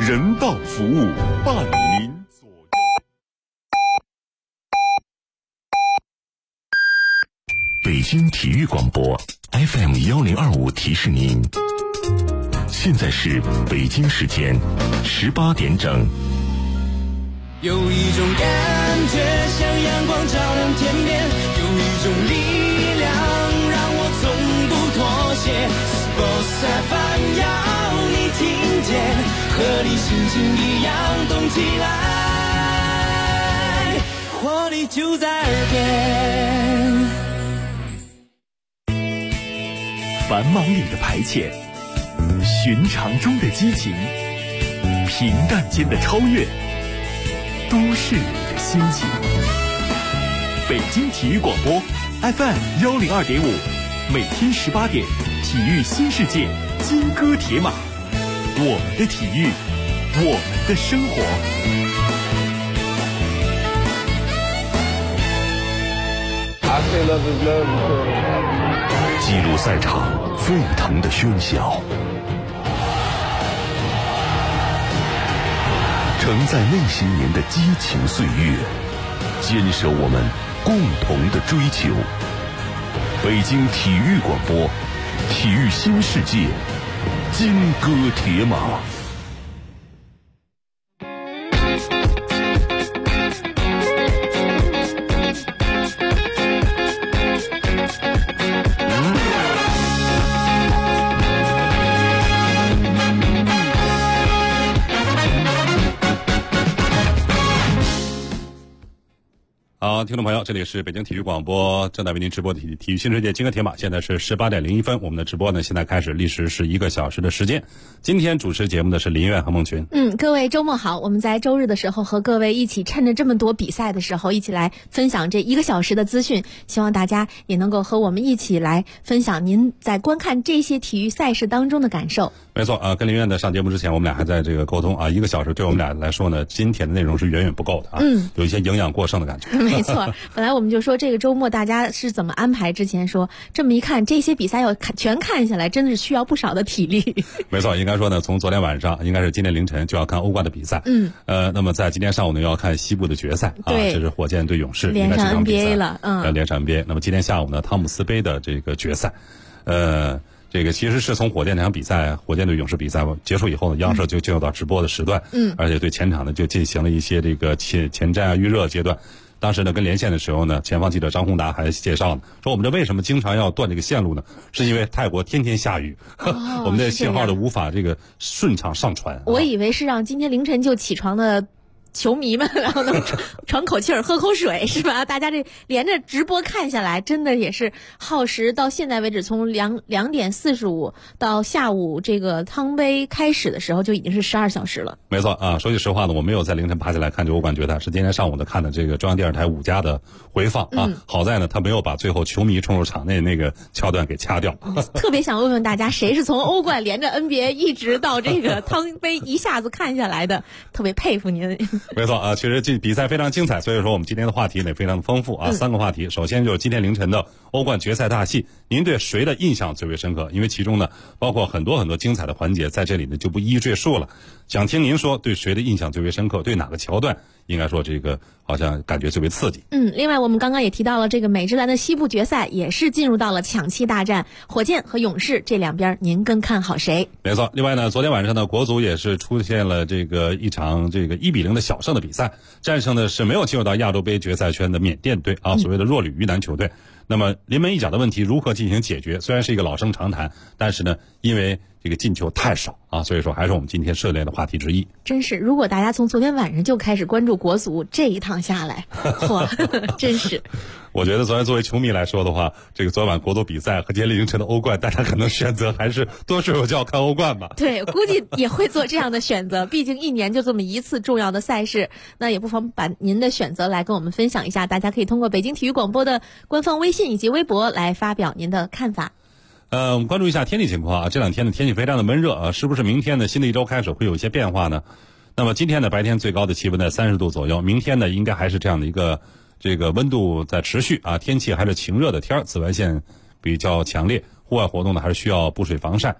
人道服务伴您左右。北京体育广播 FM1025提示您，现在是北京时间18点整。 有一种感觉像阳光照亮天边，有一种力量让我从不妥协。Sports FM 要你听见，和你心情一样动起来，活力就在耳边。 繁忙里的排遣，寻常中的激情，平淡间的超越，都市里的心情。北京体育广播 FM102.5，每天18点，体育新世界，金戈铁马，我们的体育，我们的生活。记录赛场沸腾的喧嚣，承载那些年的激情岁月，坚守我们共同的追求。北京体育广播，体育新世界，金戈铁马。好，听众朋友，这里是北京体育广播正在为您直播的体育新世界金戈铁马，现在是18点01分，我们的直播呢现在开始，历时是1个小时的时间。今天主持节目的是林苑和孟群。 各位周末好，我们在周日的时候和各位一起趁着这么多比赛的时候，一起来分享这1个小时的资讯，希望大家也能够和我们一起来分享您在观看这些体育赛事当中的感受。 没错啊，跟林苑的上节目之前，我们俩还在这个沟通啊，1个小时对我们俩来说呢，今天的内容是远远不够的啊，有一些营养过剩的感觉。 没错，本来我们就说这个周末大家是怎么安排，之前说这么一看，这些比赛要全看下来，真的是需要不少的体力。 没错，应该说呢，从昨天晚上，应该是今天凌晨就要看欧冠的比赛。那么在今天上午呢，要看西部的决赛啊，这是火箭对勇士， 连上 NBA 了， 连上 NBA。那么今天下午呢，汤姆斯杯的这个决赛，这个其实是从火箭那场比赛，火箭对勇士比赛结束以后呢，央视就进入到直播的时段，而且对前场呢就进行了一些这个前瞻啊预热阶段。当时呢，跟连线的时候呢，前方记者张宏达还介绍呢，说我们这为什么经常要断这个线路呢？是因为泰国天天下雨，我们的信号呢无法这个顺畅上传。 我以为是让今天凌晨就起床的球迷们，然后能喘口气儿、喝口水，是吧？大家这连着直播看下来，真的也是耗时。到现在为止，从2点45到下午这个汤杯开始的时候，就已经是12小时了。 没错啊，说句实话呢，我没有在凌晨爬起来看这欧冠决赛，是今天上午的看的这个中央电视台5家的回放啊。好在呢，他没有把最后球迷冲入场内那个桥段给掐掉。 特别想问问大家，谁是从欧冠连着 NBA 一直到这个汤杯一下子看下来的？特别佩服您。 没错啊，确实这比赛非常精彩，所以说我们今天的话题呢也非常的丰富啊，3个话题。首先就是今天凌晨的欧冠决赛大戏，您对谁的印象最为深刻？因为其中呢包括很多精彩的环节，在这里呢就不一一赘述了。想听您说对谁的印象最为深刻，对哪个桥段应该说这个好像感觉最为刺激。 另外我们刚刚也提到了这个美职篮的西部决赛也是进入到了抢七大战，火箭和勇士这两边您更看好谁？ 没错，另外呢昨天晚上呢国足也是出现了这个一场这个1-0的小胜的比赛，战胜的是没有进入到亚洲杯决赛圈的缅甸队啊，所谓的弱旅鱼腩球队。那么临门一脚的问题如何进行解决，虽然是一个老生常谈，但是呢因为这个进球太少啊，所以说还是我们今天涉猎的话题之一。 真是，如果大家从昨天晚上就开始关注国足，这一趟下来，哇，真是。 我觉得昨天作为球迷来说的话，这个昨晚国足比赛和今天凌晨的欧冠，大家可能选择还是多睡会觉看欧冠吧。 对，估计也会做这样的选择，毕竟一年就这么一次重要的赛事，那也不妨把您的选择来跟我们分享一下，大家可以通过北京体育广播的官方微信以及微博来发表您的看法。 我们关注一下天气情况啊，这两天的天气非常的闷热啊，是不是明天呢新的一周开始会有一些变化呢？那么今天呢白天最高的气温在30度左右，明天呢应该还是这样的一个这个温度在持续啊，天气还是晴热的天，紫外线比较强烈，户外活动呢还是需要补水防晒。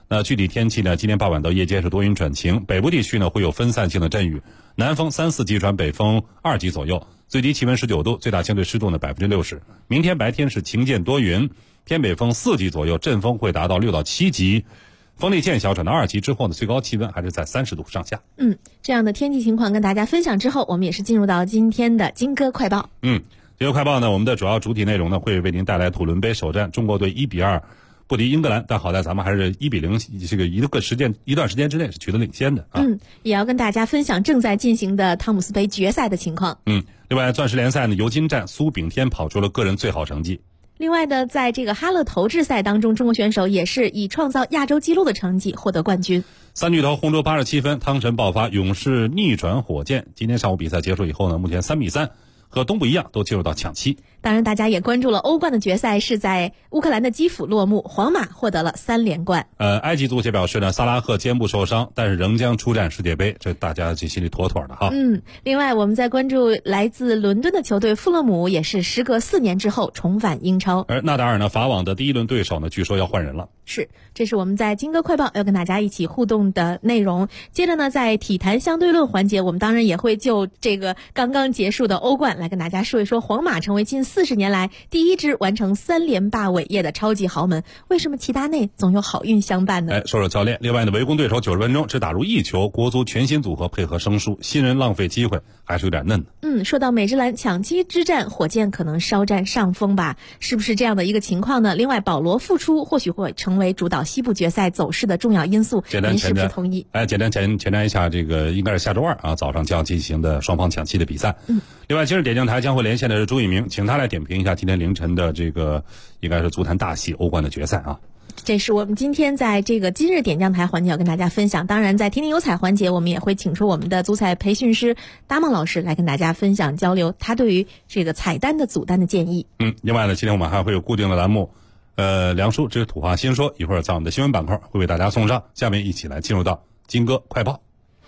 那具体天气呢，今天傍晚到夜间是多云转晴，北部地区呢会有分散性的阵雨，南风3、4级转北风2级左右，最低气温19度，最大相对湿度呢60%。明天白天是晴间多云，偏北风4级左右，阵风会达到6到7级，风力渐小转到2级之后呢，最高气温还是在30度上下。 这样的天气情况跟大家分享之后，我们也是进入到今天的金歌快报。 金歌快报呢，我们的主要主体内容呢会为您带来土伦杯首战，中国队1比2不敌英格兰，但好在咱们还是1比0，这个一段时间之内是取得领先的啊。 也要跟大家分享正在进行的汤姆斯杯决赛的情况。 另外，钻石联赛呢，尤金站苏炳添跑出了个人最好成绩。 另外呢，在这个哈勒投掷赛当中，中国选手也是以创造亚洲纪录的成绩获得冠军。 三巨头红州87分，汤神爆发，勇士逆转火箭。今天上午比赛结束以后呢，目前3比3。和东部一样，都进入到抢七。 当然，大家也关注了欧冠的决赛是在乌克兰的基辅落幕，皇马获得了3连冠。 埃及足协表示呢，萨拉赫肩部受伤，但是仍将出战世界杯，这大家这心里妥妥的哈。 另外我们在关注来自伦敦的球队富勒姆，也是时隔4年之后重返英超。 而纳达尔呢，法网的第1轮对手呢，据说要换人了。 是，这是我们在金歌快报要跟大家一起互动的内容。接着呢，在体坛相对论环节，我们当然也会就这个刚刚结束的欧冠来跟大家说一说，皇马成为近40年来第1支完成3连霸伟业的超级豪门，为什么齐达内总有好运相伴呢？ 说说教练。另外呢，围攻对手90分钟只打入1球，国足全新组合配合生疏，新人浪费机会还是有点嫩的。 说到美职篮抢七之战，火箭可能稍占上风吧，是不是这样的一个情况呢？另外，保罗复出或许会成为主导西部决赛走势的重要因素，您是不是同意？ 简单前瞻一下，这个应该是下周2啊早上将进行的双方抢七的比赛。另外，今日点将台将会连线的是朱一鸣，请他来点评一下今天凌晨的这个应该是足坛大戏欧冠的决赛啊。 这是我们今天在这个今日点将台环节要跟大家分享。当然，在天天有彩环节，我们也会请出我们的足彩培训师达梦老师来跟大家分享交流他对于这个彩单的组单的建议。 另外呢，今天我们还会有固定的栏目，梁叔之土话新说，一会儿在我们的新闻板块会为大家送上。下面一起来进入到金歌快报。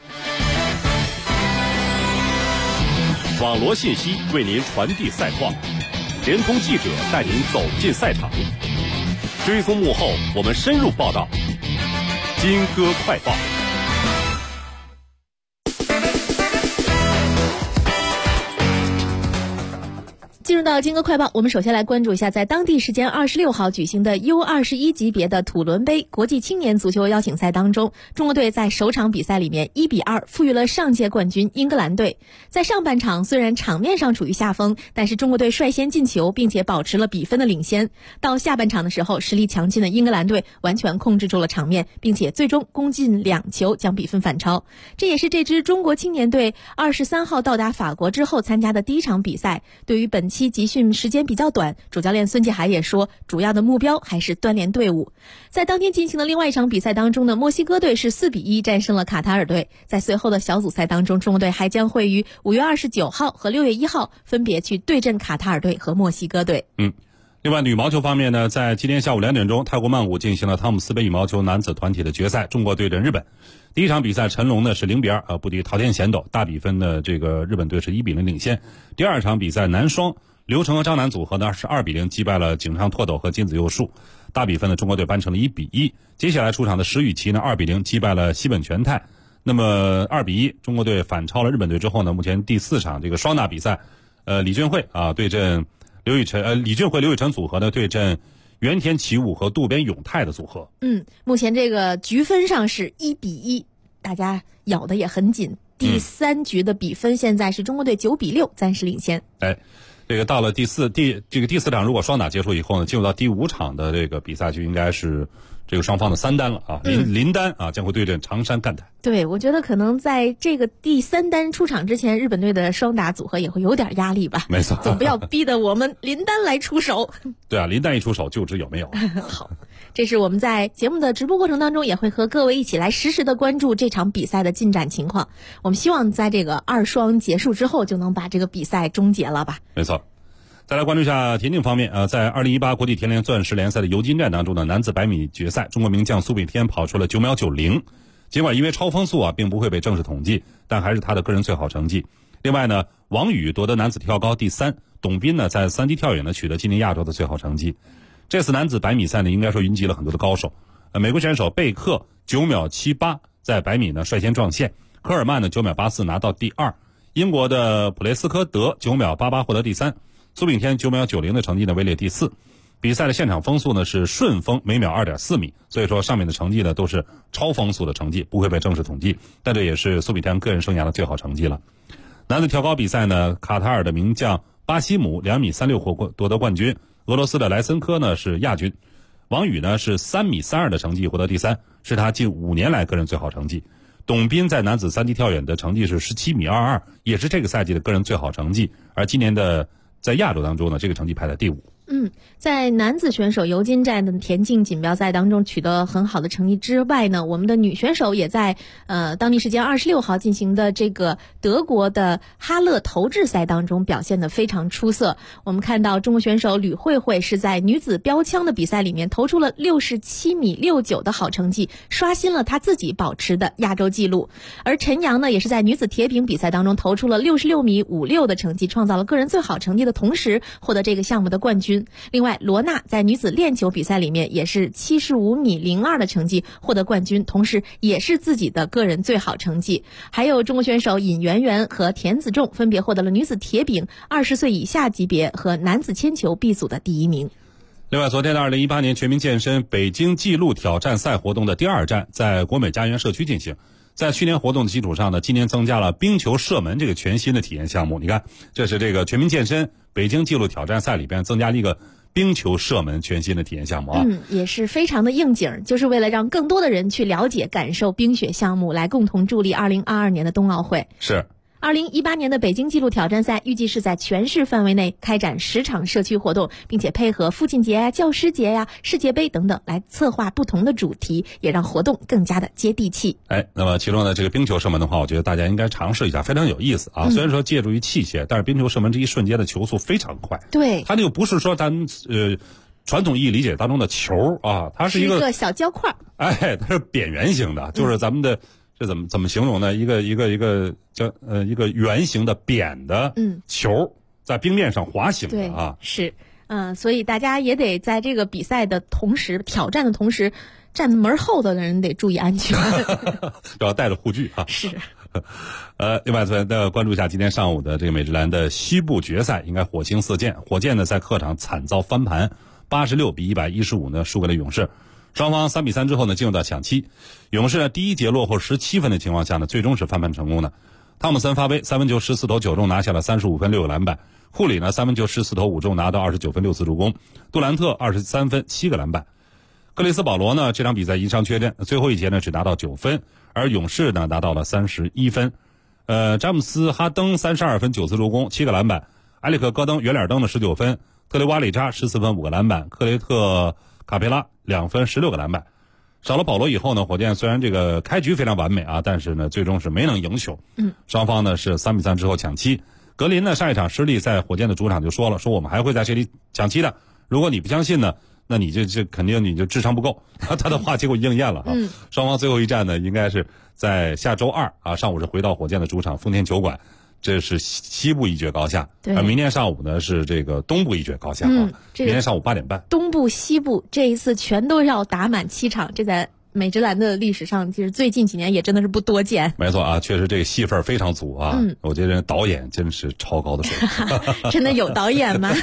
网罗信息为您传递赛况，联通记者带您走进赛场，追踪幕后，我们深入报道。金歌快报。 进入到金歌快报，我们首先来关注一下在当地时间26号举行的 U21 级别的土伦杯国际青年足球邀请赛当中，中国队在首场比赛里面1比2负于了上届冠军英格兰队。在上半场虽然场面上处于下风，但是中国队率先进球，并且保持了比分的领先。到下半场的时候，实力强劲的英格兰队完全控制住了场面，并且最终攻进2球将比分反超。这也是这支中国青年队23号到达法国之后参加的第1场比赛。对于本期集训时间比较短，主教练孙继海也说，主要的目标还是锻炼队伍。在当天进行的另外一场比赛当中呢，墨西哥队是4比1战胜了卡塔尔队。在随后的小组赛当中，中国队还将会于5月29号和6月1号分别去对阵卡塔尔队和墨西哥队。 另外，羽毛球方面呢，在今天下午2点钟，泰国曼谷进行了汤姆斯杯羽毛球男子团体的决赛，中国对阵日本。第1场比赛，陈龙呢是0比2不敌桃田贤斗，大比分的这个日本队是1比0领先。第2场比赛，男双刘成和张楠组合呢是2比0击败了井上拓斗和金子佑树，大比分的中国队扳成了1比1。接下来出场的石宇奇呢2比0击败了西本全泰，那么2比1，中国队反超了日本队之后呢，目前第4场这个双打比赛，李俊慧对阵李俊慧刘雨辰组合呢对阵原田启武和渡边勇太的组合。 目前这个局分上是1比1，大家咬得也很紧。第3局的比分现在是中国队9比6暂时领先。 这个到了第4场，如果双打结束以后呢，进入到第5场的这个比赛就应该是这个双方的3单了啊。林丹将会对阵长山干台。对， 我觉得可能在这个第3单出场之前，日本队的双打组合也会有点压力吧。 没错， 总不要逼得我们林丹来出手。 对啊，林丹一出手就知有没有。 好，这是我们在节目的直播过程当中也会和各位一起来实时的关注这场比赛的进展情况。我们希望在这个2双结束之后就能把这个比赛终结了吧。 没错。再来关注一下田径方面在2018国际田联钻石联赛的尤金站当中呢，男子100米决赛，中国名将苏炳添跑出了9秒90。尽管因为超风速并不会被正式统计，但还是他的个人最好成绩。另外呢，王宇夺得男子跳高第3，董斌呢在3级跳远呢取得今年亚洲的最好成绩。这次男子100米赛呢，应该说云集了很多的高手。 美国选手贝克9秒78在100米呢率先撞线，科尔曼呢9秒84拿到第2，英国的普雷斯科德9秒88获得第3，苏炳添9秒90的成绩呢位列第4。比赛的现场风速呢是顺风每秒2.4米，所以说上面的成绩呢都是超风速的成绩，不会被正式统计，但这也是苏炳添个人生涯的最好成绩了。男子跳高比赛呢，卡塔尔的名将巴西姆2米36夺得冠军，俄罗斯的莱森科呢是亚军，王宇呢是3米32的成绩获得第3，是他近5年来个人最好成绩。董彬在男子3级跳远的成绩是17米22，也是这个赛季的个人最好成绩，而今年的在亚洲当中呢，这个成绩排在第5。 在男子选手尤金站的田径锦标赛当中取得很好的成绩之外呢，我们的女选手也在当地时间26号进行的这个德国的哈勒投掷赛当中表现得非常出色。我们看到中国选手吕慧慧是在女子标枪的比赛里面投出了67米69的好成绩，刷新了她自己保持的亚洲纪录。而陈阳呢，也是在女子铁饼比赛当中投出了66米56的成绩，创造了个人最好成绩的同时获得这个项目的冠军。另外，罗娜在女子链球比赛里面也是75米02的成绩获得冠军，同时也是自己的个人最好成绩。还有中国选手尹媛媛和田子仲分别获得了女子铁饼20岁以下级别和男子铅球 B 组的第1名。 另外，昨天的2018年全民健身北京纪录挑战赛活动的第2站在国美家园社区进行。在去年活动的基础上呢，今年增加了冰球射门这个全新的体验项目。你看，这是这个全民健身北京纪录挑战赛里边增加了一个冰球射门全新的体验项目啊。 也是非常的应景，就是为了让更多的人去了解感受冰雪项目，来共同助力2022年的冬奥会。 是。 2018年的北京纪录挑战赛预计是在全市范围内开展10场社区活动，并且配合父亲节呀、教师节呀、世界杯等等来策划不同的主题，也让活动更加的接地气。 那么其中呢，这个冰球射门的话，我觉得大家应该尝试一下，非常有意思啊。虽然说借助于器械，但是冰球射门这一瞬间的球速非常快。 对， 它这个不是说咱传统意义理解当中的球啊，它是一个小胶块。 它是扁圆形的，就是咱们的。这怎么形容呢？一个叫一个圆形的扁的球在冰面上滑行的啊。 是，所以大家也得在这个比赛的同时、挑战的同时，站门后的人得注意安全， 要带着护具啊。 是。 另外再关注一下今天上午的这个美职篮的西部决赛，应该火星四溅。火箭呢在客场惨遭翻盘，86比115呢输给了勇士。双方3比3之后呢，进入到抢七。勇士呢第一节落后17分的情况下呢，最终是翻盘成功的。汤姆森发威，3分球14投9中，拿下了35分6个篮板。库里呢3分球14投5中，拿到29分6次助攻。杜兰特23分7个篮板。克里斯保罗呢这场比赛因伤缺阵，最后一节呢只拿到9分，而勇士呢拿到了31分。詹姆斯哈登32分9次助攻7个篮板。埃里克戈登圆脸登的19分。特雷瓦里扎14分5个篮板。克雷特卡佩拉2分16个篮板。少了保罗以后呢，火箭虽然这个开局非常完美啊，但是呢最终是没能赢球。双方呢是3比3之后抢七。格林呢上一场失利在火箭的主场就说了，说我们还会在这里抢七的，如果你不相信呢，那你这肯定你就智商不够。他的话结果应验了啊。双方最后一战呢应该是在下周2啊上午是回到火箭的主场丰田球馆。这是西部一决高下，而明天上午呢是这个东部一决高下啊。明天上午8点半， 东部、西部这一次全都要打满7场，这在美职篮的历史上，其实最近几年也真的是不多见。 没错啊，确实这个戏份非常足啊。我觉得导演真是超高的水平。 真的有导演吗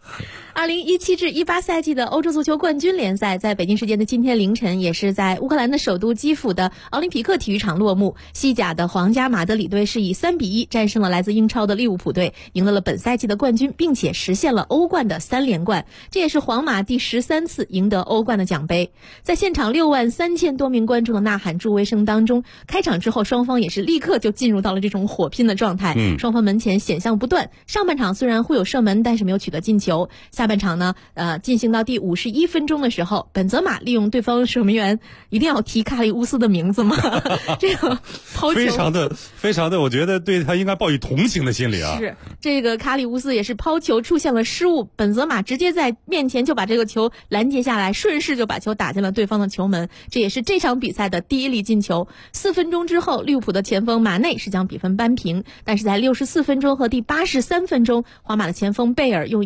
？2017至18赛季的欧洲足球冠军联赛在北京时间的今天凌晨，也是在乌克兰的首都基辅的奥林匹克体育场落幕。西甲的皇家马德里队是以3比1战胜了来自英超的利物浦队，赢得了本赛季的冠军，并且实现了欧冠的3连冠。这也是皇马第13次赢得欧冠的奖杯。在现场6万3000多名观众的呐喊助威声当中，开场之后双方也是立刻就进入到了这种火拼的状态。双方门前险象不断。上半场虽然互有射门，但是没有取得进球。下半场呢，进行到第51分钟的时候，本泽马利用对方守门员一定要提卡利乌斯的名字吗？这个抛球非常的，我觉得对他应该抱以同情的心理啊。 是这个卡里乌斯也是抛球出现了失误，本泽马直接在面前就把这个球拦截下来，顺势就把球打进了对方的球门，这也是这场比赛的第一粒进球。4分钟之后，利物浦的前锋马内是将比分扳平，但是在64分钟和第83分钟，皇马的前锋贝尔用一记倒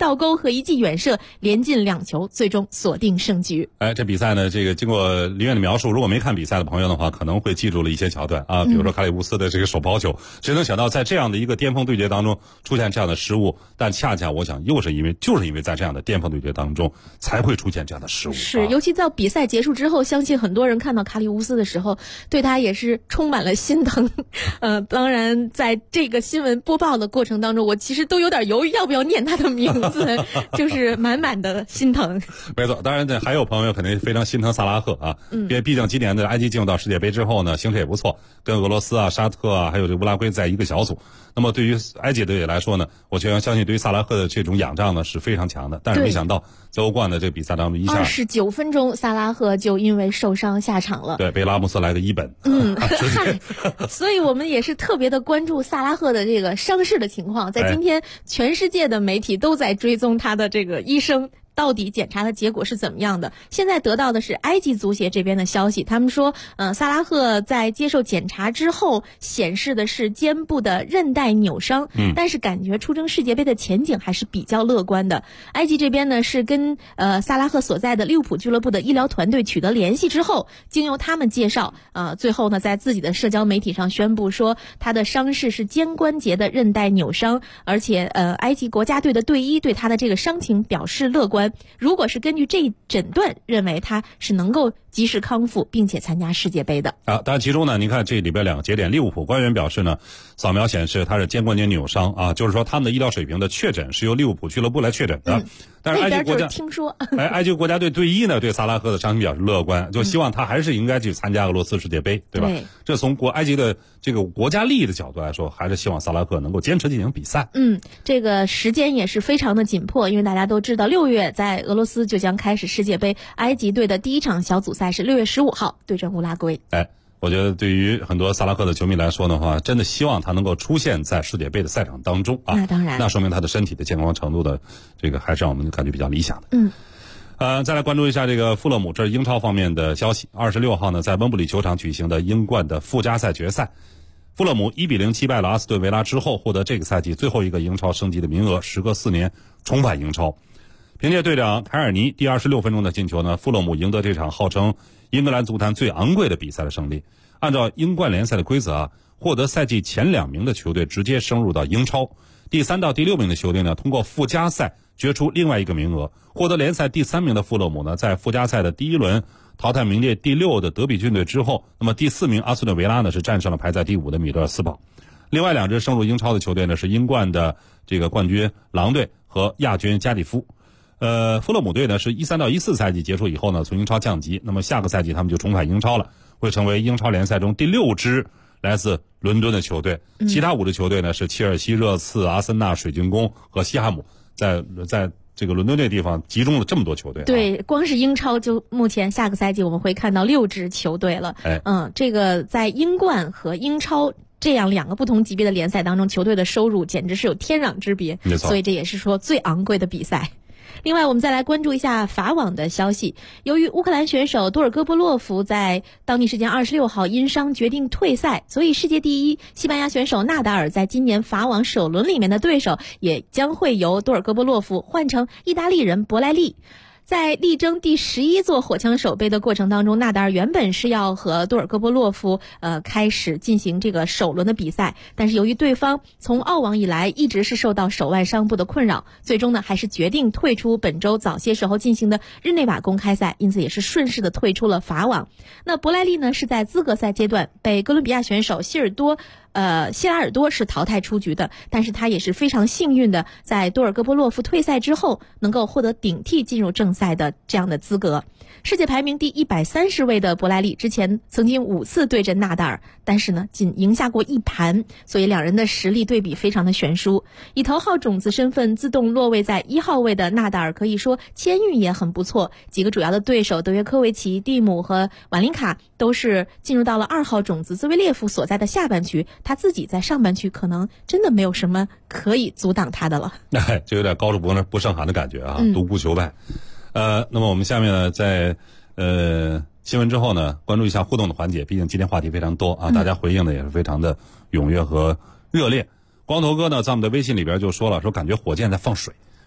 倒钩和一记远射连进2球，最终锁定胜局。 这比赛呢，这个经过林院的描述，如果没看比赛的朋友的话，可能会记住了一些桥段啊，比如说卡里乌斯的这个手抛球，谁能想到在这样的一个巅峰对决当中出现这样的失误？但恰恰我想，就是因为在这样的巅峰对决当中才会出现这样的失误。 是，尤其到比赛结束之后，相信很多人看到卡里乌斯的时候，对他也是充满了心疼。当然，在这个新闻播报的过程当中，我其实都有点犹豫要不要念他的名字，就是满满的心疼。 没错，当然呢，还有朋友肯定非常心疼萨拉赫啊，因为毕竟今年的埃及进入到世界杯之后呢，形势也不错，跟俄罗斯啊、沙特啊，还有这乌拉圭在一个小组。那么对于埃及队来说呢，我相信对于萨拉赫的这种仰仗呢是非常强的。但是没想到在欧冠的这个比赛当中，一下 29分钟，萨拉赫就因为受伤下场了。 对，被拉莫斯来个一本。 所以我们也是特别的关注萨拉赫的这个伤势的情况。在今天，全世界的媒体都在追踪他的这个医生到底检查的结果是怎么样的。现在得到的是埃及足协这边的消息，他们说萨拉赫在接受检查之后显示的是肩部的韧带扭伤，但是感觉出征世界杯的前景还是比较乐观的。埃及这边呢是跟萨拉赫所在的利物浦俱乐部的医疗团队取得联系之后，经由他们介绍，最后呢在自己的社交媒体上宣布说他的伤势是肩关节的韧带扭伤，而且埃及国家队的队医对他的这个伤情表示乐观，如果是根据这一诊断，认为他是能够及时康复并且参加世界杯的。 当然其中呢，您看这里边2个节点，利物浦官员表示呢，扫描显示他是肩关节扭伤啊，就是说他们的医疗水平的确诊是由利物浦俱乐部来确诊的。但是埃及国家听说， 埃及国家队队医呢对萨拉赫的伤情表示乐观，就希望他还是应该去参加俄罗斯世界杯，对吧？这从埃及的这个国家利益的角度来说，还是希望萨拉赫能够坚持进行比赛。 这个时间也是非常的紧迫，因为大家都知道6月在俄罗斯就将开始世界杯，埃及队的第一场小组赛是6月15号对阵乌拉圭。 我觉得对于很多萨拉赫的球迷来说的话，真的希望他能够出现在世界杯的赛场当中啊。 那当然， 那说明他的身体的健康程度的这个还是让我们感觉比较理想的。再来关注一下这个富勒姆，这是英超方面的消息。26号呢，在温布里球场举行的英冠的附加赛决赛，富勒姆1-0击败了阿斯顿维拉之后，获得这个赛季最后一个英超升级的名额，时隔4年重返英超。凭借队长凯尔尼第26分钟的进球呢，富勒姆赢得这场号称英格兰足坛最昂贵的比赛的胜利。按照英冠联赛的规则啊，获得赛季前2名的球队直接升入到英超，第3到第6名的球队呢，通过附加赛决出另外一个名额。获得联赛第3名的富勒姆呢，在附加赛的第1轮淘汰名列第6的德比郡队之后，那么第4名阿斯顿维拉呢是战胜了排在第5的米德尔斯堡。另外2支升入英超的球队呢是英冠的这个冠军狼队和亚军加利夫。富勒姆队呢是13到14赛季结束以后呢从英超降级，那么下个赛季他们就重返英超了，会成为英超联赛中第6支来自伦敦的球队。其他5支球队呢是切尔西、热刺、阿森纳、水晶宫和西汉姆，在这个伦敦这地方集中了这么多球队。 对，光是英超就目前下个赛季我们会看到6支球队了。这个在英冠和英超这样2个不同级别的联赛当中，球队的收入简直是有天壤之别， 没错， 所以这也是说最昂贵的比赛。另外我们再来关注一下法网的消息，由于乌克兰选手多尔戈波洛夫在当地时间26号因伤决定退赛，所以世界第一西班牙选手纳达尔在今年法网首轮里面的对手也将会由多尔戈波洛夫换成意大利人博莱利。在力争第11座火枪手杯的过程当中，纳达尔原本是要和多尔戈波洛夫开始进行这个首轮的比赛，但是由于对方从澳网以来一直是受到手腕伤部的困扰，最终呢还是决定退出本周早些时候进行的日内瓦公开赛，因此也是顺势的退出了法网。那博莱利呢是在资格赛阶段被哥伦比亚选手希拉尔多是淘汰出局的，但是他也是非常幸运的，在多尔戈波洛夫退赛之后能够获得顶替进入正赛的这样的资格。世界排名第130位的博莱利之前曾经5次对阵纳达尔，但是呢仅赢下过1盘，所以2人的实力对比非常的悬殊。以头号种子身份自动落位在1号位的纳达尔可以说签运也很不错，几个主要的对手德约科维奇、蒂姆和瓦林卡都是进入到了2号种子兹维列夫所在的下半区，他自己在上半区可能真的没有什么可以阻挡他的了。 这有点高处不胜寒的感觉啊，独孤求败。那么我们下面呢，在新闻之后呢，关注一下互动的环节，毕竟今天话题非常多啊，大家回应的也是非常的踊跃和热烈。光头哥呢，在我们的微信里边就说了，说感觉火箭在放水，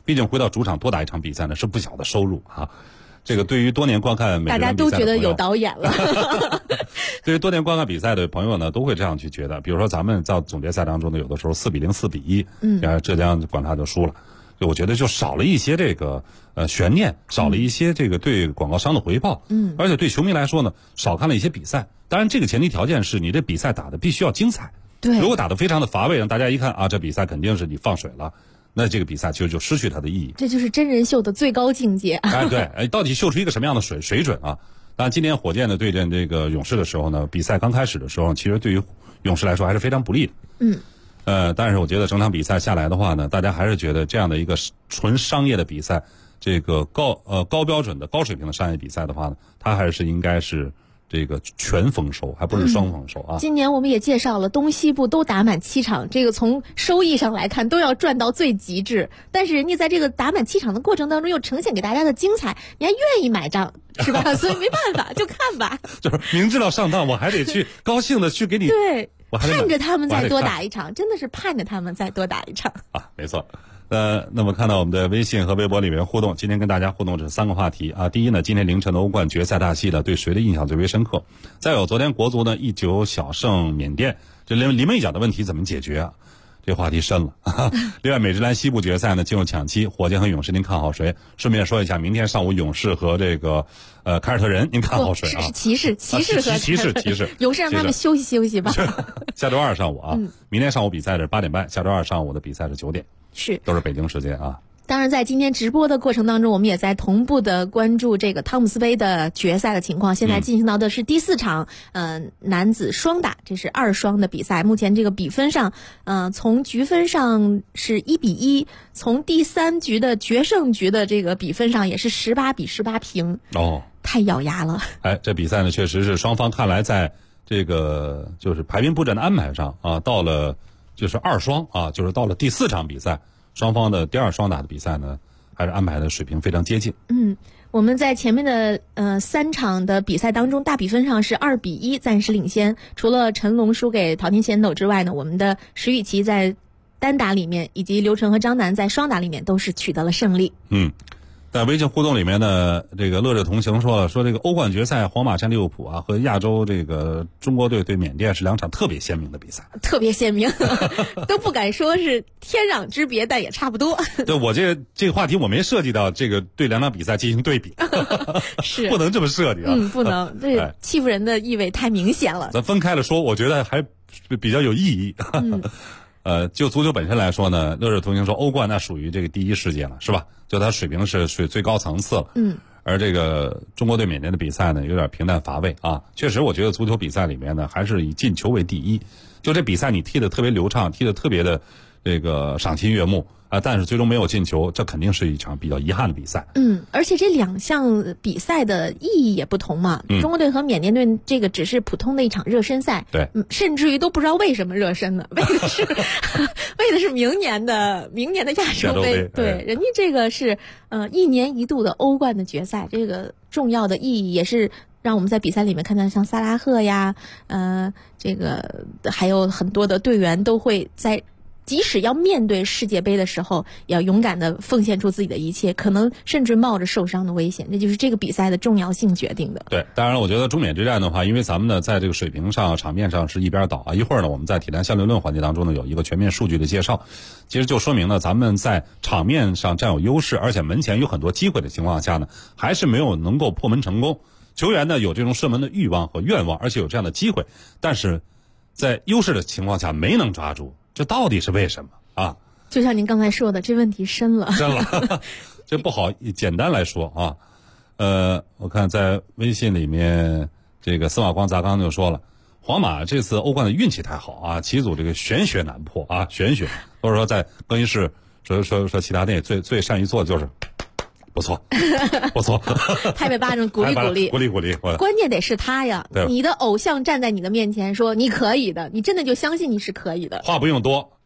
毕竟回到主场多打一场比赛呢是不小的收入啊。这个对于多年观看美职篮比赛的朋友， 大家都觉得有导演了。 对于多年观看比赛的朋友呢，都会这样去觉得。比如说咱们在总决赛当中呢，有的时候4-0、4-1，然后浙江广大就输了。就我觉得就少了一些这个悬念，少了一些这个对广告商的回报。而且对球迷来说呢，少看了一些比赛。当然，这个前提条件是你这比赛打的必须要精彩。 对， 如果打得非常的乏味，让大家一看啊，这比赛肯定是你放水了。那这个比赛其实就失去它的意义。 这就是真人秀的最高境界。 对，到底秀出一个什么样的水准啊？当然，今年火箭的对阵这个勇士的时候呢，比赛刚开始的时候，其实对于勇士来说还是非常不利的。但是我觉得整场比赛下来的话呢，大家还是觉得这样的一个纯商业的比赛，这个高标准的高水平的商业比赛的话呢，它还是应该是这个全丰收，还不是双丰收啊。 今年我们也介绍了东西部都打满7场，这个从收益上来看都要赚到最极致，但是人家在这个打满7场的过程当中又呈现给大家的精彩，你还愿意买账是吧？所以没办法，就看吧。 就是明知道上当，我还得去高兴的去给你对， 我还得盼着他们再多打一场，真的是盼着他们再多打一场啊，没错。那么看到我们的微信和微博里面互动，今天跟大家互动这3个话题啊。第一呢，今天凌晨的欧冠决赛大戏呢，对谁的印象最为深刻？再有，昨天国足呢1-9小胜缅甸，这临门一脚的问题怎么解决啊？这话题深了。另外，美职篮西部决赛呢进入抢七，火箭和勇士，您看好谁？顺便说一下，明天上午勇士和这个凯尔特人，您看好谁啊？ 是骑士和骑士， 勇士让他们休息休息吧。 下周2上午啊，明天上午比赛是8点半，下周2上午的比赛是9点。 是， 都是北京时间啊。 当然，在今天直播的过程当中，我们也在同步的关注这个汤姆斯杯的决赛的情况。现在进行到的是第4场，男子双打，这是2双的比赛。目前这个比分上，从局分上是1-1，从第3局的决胜局的这个比分上也是18-18平。太咬牙了。 这比赛呢，确实是双方看来在这个就是排兵布阵的安排上啊，到了就是2双啊，就是到了第4场比赛。双方的第2双打的比赛呢，还是安排的水平非常接近。 我们在前面的3场的比赛当中，大比分上是2-1暂时领先。除了陈龙输给陶天贤斗之外呢，我们的石宇奇在单打里面，以及刘晨和张楠在双打里面都是取得了胜利。 在微信互动里面呢，这个乐着同行说这个欧冠决赛皇马战利物浦啊，和亚洲这个中国队对缅甸是2场特别鲜明的比赛， 特别鲜明，都不敢说是天壤之别，但也差不多。 对，我这个话题我没涉及到这个对2场比赛进行对比， 是不能这么设计啊， 不能，这欺负人的意味太明显了。 咱分开了说，我觉得还比较有意义。就足球本身来说呢，乐视同行说欧冠那属于这个第一世界了，是吧？就它水平是最高层次了。而这个中国对缅甸的比赛呢，有点平淡乏味啊。确实，我觉得足球比赛里面呢，还是以进球为第一。就这比赛你踢得特别流畅，踢得特别的这个赏心悦目啊，但是最终没有进球，这肯定是一场比较遗憾的比赛。 而且这2项比赛的意义也不同嘛。中国队和缅甸队这个只是普通的一场热身赛， 对， 甚至于都不知道为什么热身呢？为的是明年的亚洲杯。对，人家这个是1年1度的欧冠的决赛，这个重要的意义也是让我们在比赛里面看到像萨拉赫呀，这个还有很多的队员都会在。即使要面对世界杯的时候，也要勇敢地奉献出自己的一切，可能甚至冒着受伤的危险，这就是这个比赛的重要性决定的。 对，当然了，我觉得中缅之战的话，因为咱们呢在这个水平上、场面上是一边倒啊。一会儿呢，我们在体坛相对论环节当中呢有一个全面数据的介绍，其实就说明了咱们在场面上占有优势，而且门前有很多机会的情况下呢，还是没有能够破门成功。球员呢有这种射门的欲望和愿望，而且有这样的机会，但是在优势的情况下没能抓住。这到底是为什么啊？ 就像您刚才说的，这问题深了， 这不好简单来说啊。我看在微信里面，这个司马光砸缸就说了，皇马这次欧冠的运气太好啊，其组这个玄学难破啊，玄学，或者说在更衣室说其他队最善于做的就是不错， 拍拍巴掌鼓励鼓励。 关键得是他呀，你的偶像站在你的面前说你可以的，你真的就相信你是可以的。 话不用多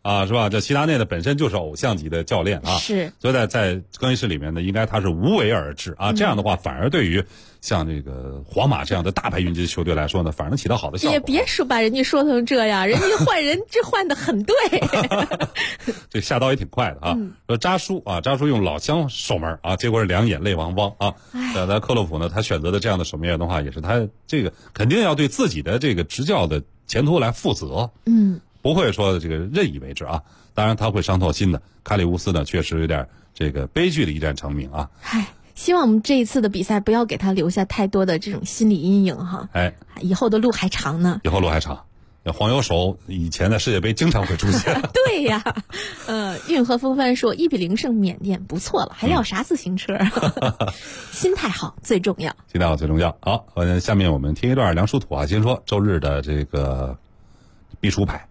啊，是吧？这齐达内呢本身就是偶像级的教练啊， 是， 所以在更衣室里面呢，应该他是无为而治啊。这样的话，反而对于像这个皇马这样的大牌云集球队来说呢，反而能起到好的效果。 也别说把人家说成这样，人家换人这换的很对， 这下刀也挺快的啊。说扎叔用老乡守门啊，结果是两眼泪汪汪啊。那克洛普呢，他选择的这样的守门员的话，也是他这个肯定要对自己的这个执教的前途来负责。不会说这个任意为之啊，当然他会伤透心的。卡里乌斯呢，确实有点这个悲剧的一战成名啊。 希望我们这一次的比赛不要给他留下太多的这种心理阴影哈。以后的路还长呢。 以后路还长，黄油手以前的世界杯经常会出现。 对呀，运河风帆说1-0胜缅甸不错了，还要啥自行车？心态好最重要。 心态好最重要。好，下面我们听一段梁舒土话先说周日的这个必输牌。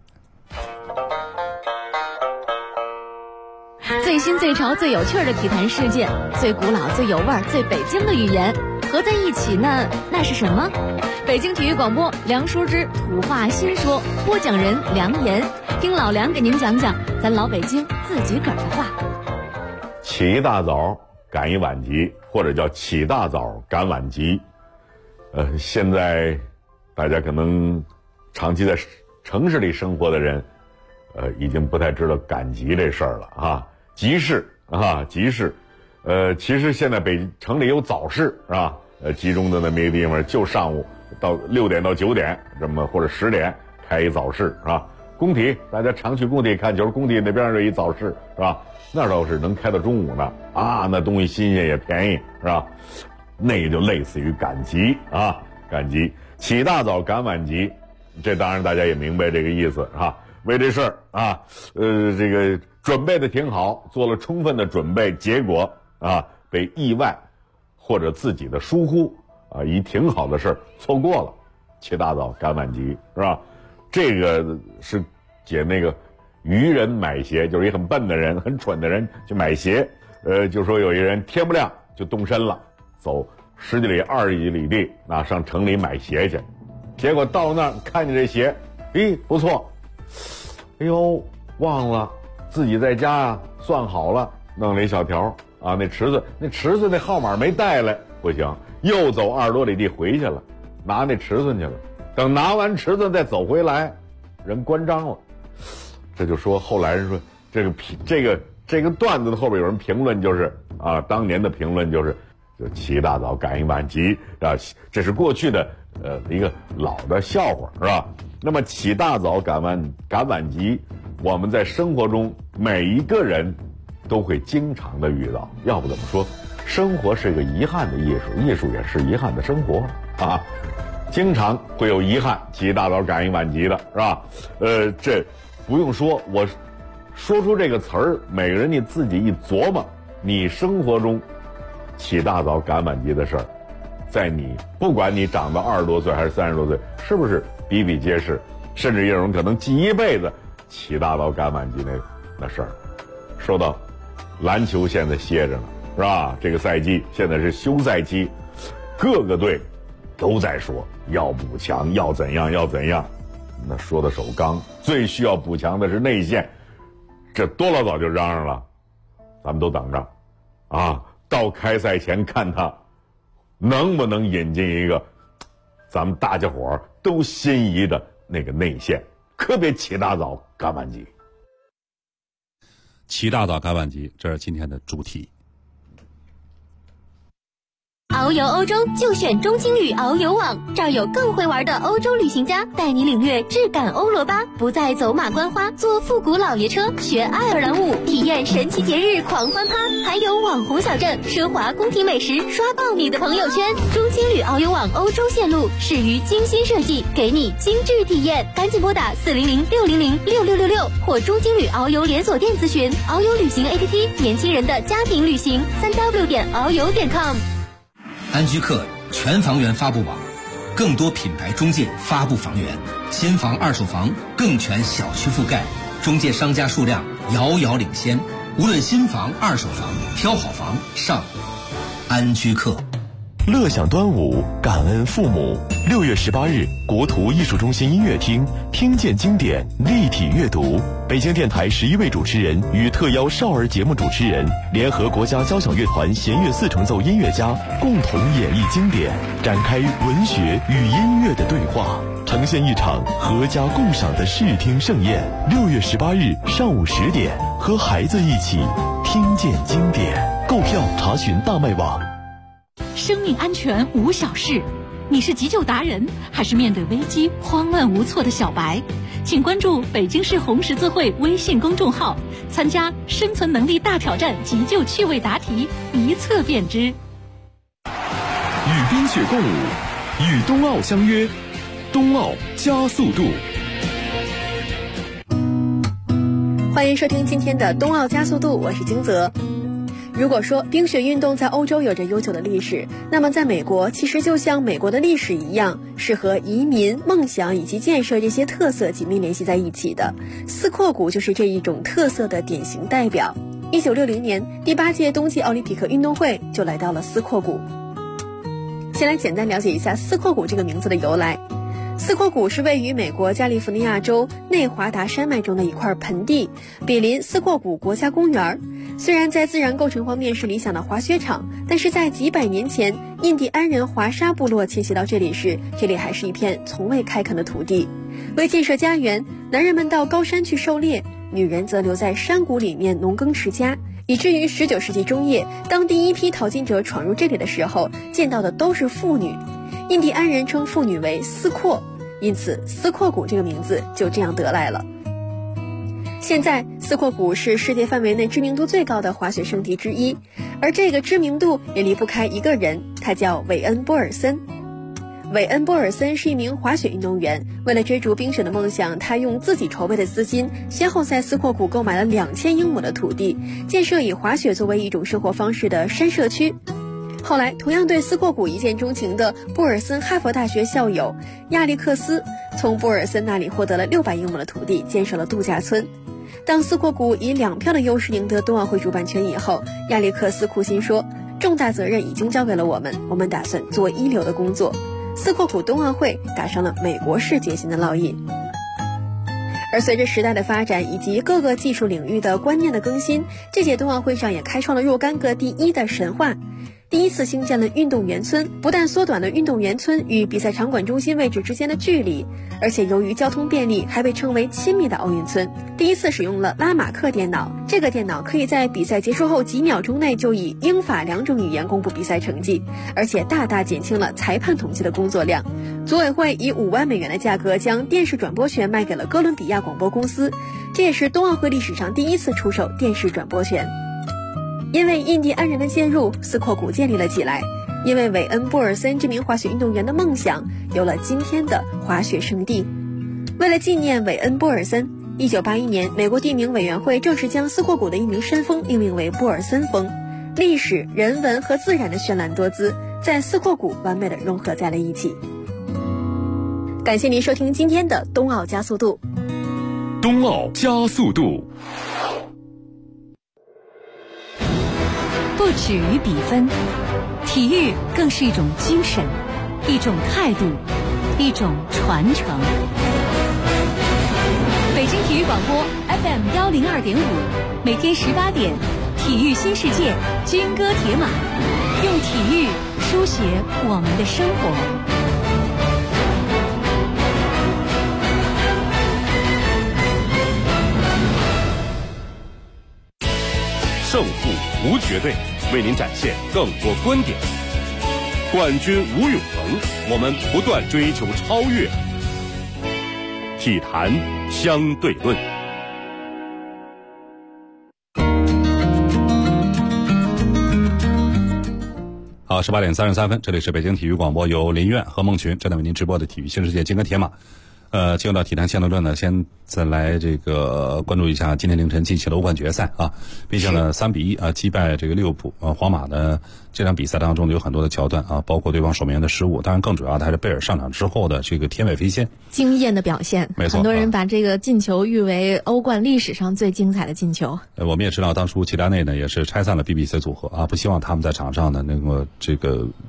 最新最潮最有趣的体坛事件，最古老最有味儿最北京的语言合在一起呢，那是什么？北京体育广播梁舒之土话新说，播讲人梁岩，听老梁给您讲讲咱老北京自己个儿的话。 起一大早赶一晚集，或者叫起大早赶晚集。现在大家可能长期在城市里生活的人，已经不太知道赶集这事儿了啊。集市啊，集市，其实现在北城里有早市是吧？集中的那么一个地方，就上午到6点到9点这么，或者10点开一早市是吧？工体大家常去工体看球，工体那边有一早市是吧？那倒是能开到中午呢啊，那东西新鲜也便宜是吧？那个就类似于赶集啊，赶集，起大早赶晚集，这当然大家也明白这个意思啊。为这事儿啊，这个准备的挺好，做了充分的准备，结果啊被意外或者自己的疏忽啊，一挺好的事儿错过了，起大早赶晚集是吧？这个是解那个愚人买鞋，就是一很笨的人、很蠢的人去买鞋。就说有一人天不亮就动身了，走10几里、20几里地啊，上城里买鞋去，结果到那儿看见这鞋，咦，不错。哎呦，忘了自己在家啊算好了，弄了一小条啊，那池子那号码没带来，不行，又走20多里地回去了，拿那池子去了。等拿完池子再走回来，人关张了。这就说后来人说这个段子的后边有人评论，就是啊，当年的评论就起大早赶一晚集啊，这是过去的一个老的笑话是吧？那么起大早赶晚集，我们在生活中每一个人都会经常的遇到。要不怎么说生活是一个遗憾的艺术，艺术也是遗憾的生活啊。经常会有遗憾，起大早赶一晚集的是吧？这不用说，我说出这个词儿，每个人你自己一琢磨，你生活中起大早赶晚集的事儿，在你不管你长到20多岁还是30多岁，是不是比比皆是？甚至有人可能记一辈子起大早赶晚集那事儿。说到篮球现在歇着呢，是吧？这个赛季现在是休赛期，各个队都在说要补强，要怎样。那说的首钢，最需要补强的是内线，这多老早就嚷嚷了，咱们都等着啊，到开赛前看他能不能引进一个咱们大家伙都心仪的那个内线，可别起大早赶晚集。 起大早赶晚集，这是今天的主题。 遨游欧洲就选中青旅遨游网，这儿有更会玩的欧洲旅行家，带你领略质感欧罗巴，不再走马观花，坐复古老爷车，学爱尔兰舞，体验神奇节日狂欢趴，还有网红小镇、奢华宫廷美食，刷爆你的朋友圈。中青旅遨游网欧洲线路始于精心设计，给你精致体验，赶紧拨打400-600-6666或中青旅遨游连锁店咨询。遨游旅行 APP， 年轻人的家庭旅行，3w.遨游.com。 安居客全房源发布网，更多品牌中介发布房源，新房二手房更全小区覆盖，中介商家数量遥遥领先。无论新房二手房，挑好房上安居客。 乐享端午，感恩父母。6月18日，国图艺术中心音乐厅，听见经典，立体阅读。北京电台11位主持人与特邀少儿节目主持人，联合国家交响乐团弦乐4重奏音乐家，共同演绎经典，展开文学与音乐的对话，呈现一场合家共赏的视听盛宴。6月18日上午10点，和孩子一起听见经典。购票查询大麦网。 生命安全无小事，你是急救达人，还是面对危机慌乱无措的小白？请关注北京市红十字会微信公众号，参加生存能力大挑战急救趣味答题，一测便知。 与冰雪共舞，与冬奥相约，冬奥加速度。 欢迎收听今天的冬奥加速度，我是金泽。如果说冰雪运动在欧洲有着悠久的历史，那么在美国其实就像美国的历史一样，是和移民、梦想以及建设这些特色紧密联系在一起的。斯阔谷就是这一种特色的典型代表。1960年，第8届冬季奥林匹克运动会就来到了斯阔谷。先来简单了解一下斯阔谷这个名字的由来。斯阔谷是位于美国加利福尼亚州内华达山脉中的一块盆地，比邻斯阔谷国家公园。虽然在自然构成方面是理想的滑雪场，但是在几百年前印第安人华沙部落迁徙到这里时，这里还是一片从未开垦的土地。为建设家园，男人们到高山去狩猎，女人则留在山谷里面农耕持家，以至于19世纪中叶，当第一批淘金者闯入这里的时候，见到的都是妇女。印第安人称妇女为斯阔，因此斯阔谷这个名字就这样得来了。现在斯阔谷是世界范围内知名度最高的滑雪胜地之一，而这个知名度也离不开一个人，他叫韦恩·波尔森。韦恩·波尔森是一名滑雪运动员，为了追逐冰雪的梦想，他用自己筹备的资金，先后在斯阔谷购买了2000英亩的土地，建设以滑雪作为一种生活方式的山社区。后来同样对斯阔谷一见钟情的布尔森哈佛大学校友亚历克斯，从布尔森那里获得了600英亩的土地，建设了度假村。当斯阔谷以2票的优势赢得冬奥会主办权以后，亚历克斯苦心说，重大责任已经交给了我们打算做一流的工作。斯阔谷冬奥会打上了美国式决心的烙印。而随着时代的发展以及各个技术领域的观念的更新，这届冬奥会上也开创了若干个第一的神话。第一次兴建了运动员村，不但缩短了运动员村与比赛场馆中心位置之间的距离，而且由于交通便利，还被称为亲密的奥运村。第一次使用了拉马克电脑，这个电脑可以在比赛结束后几秒钟内就以英法2种语言公布比赛成绩，而且大大减轻了裁判统计的工作量。组委会以5万美元的价格将电视转播权卖给了哥伦比亚广播公司，这也是冬奥会历史上第一次出售电视转播权。因为印第安人的介入，斯阔谷建立了起来。因为韦恩·波尔森这名滑雪运动员的梦想，有了今天的滑雪圣地。为了纪念韦恩·波尔森，1981年，美国地名委员会正式将斯阔谷的一名山峰命名为波尔森峰。历史、人文和自然的绚烂多姿，在斯阔谷完美的融合在了一起。感谢您收听今天的冬奥加速度。 冬奥加速度。 不止于比分，体育更是一种精神，一种态度，一种传承。北京体育广播 FM 102.5，每天18点，体育新世界，军歌铁马，用体育书写我们的生活。 胜负无绝对，为您展现更多观点。冠军无永恒，我们不断追求超越。体坛相对论。 好，18点33分，这里是北京体育广播，由林苑和孟群正在为您直播的体育新世界金戈铁马。进入到体坛相对论呢，先再来这个关注一下今天凌晨进行的欧冠决赛啊，毕竟呢3-1击败这个利物浦皇马的这场比赛当中有很多的桥段啊，包括对方守门员的失误，当然更主要的还是贝尔上场之后的这个天外飞仙， 惊艳的表现。 没错， 很多人把这个进球誉为欧冠历史上最精彩的进球。 我们也知道，当初齐达内呢也是拆散了 BBC 组合啊，不希望他们在场上呢能够这个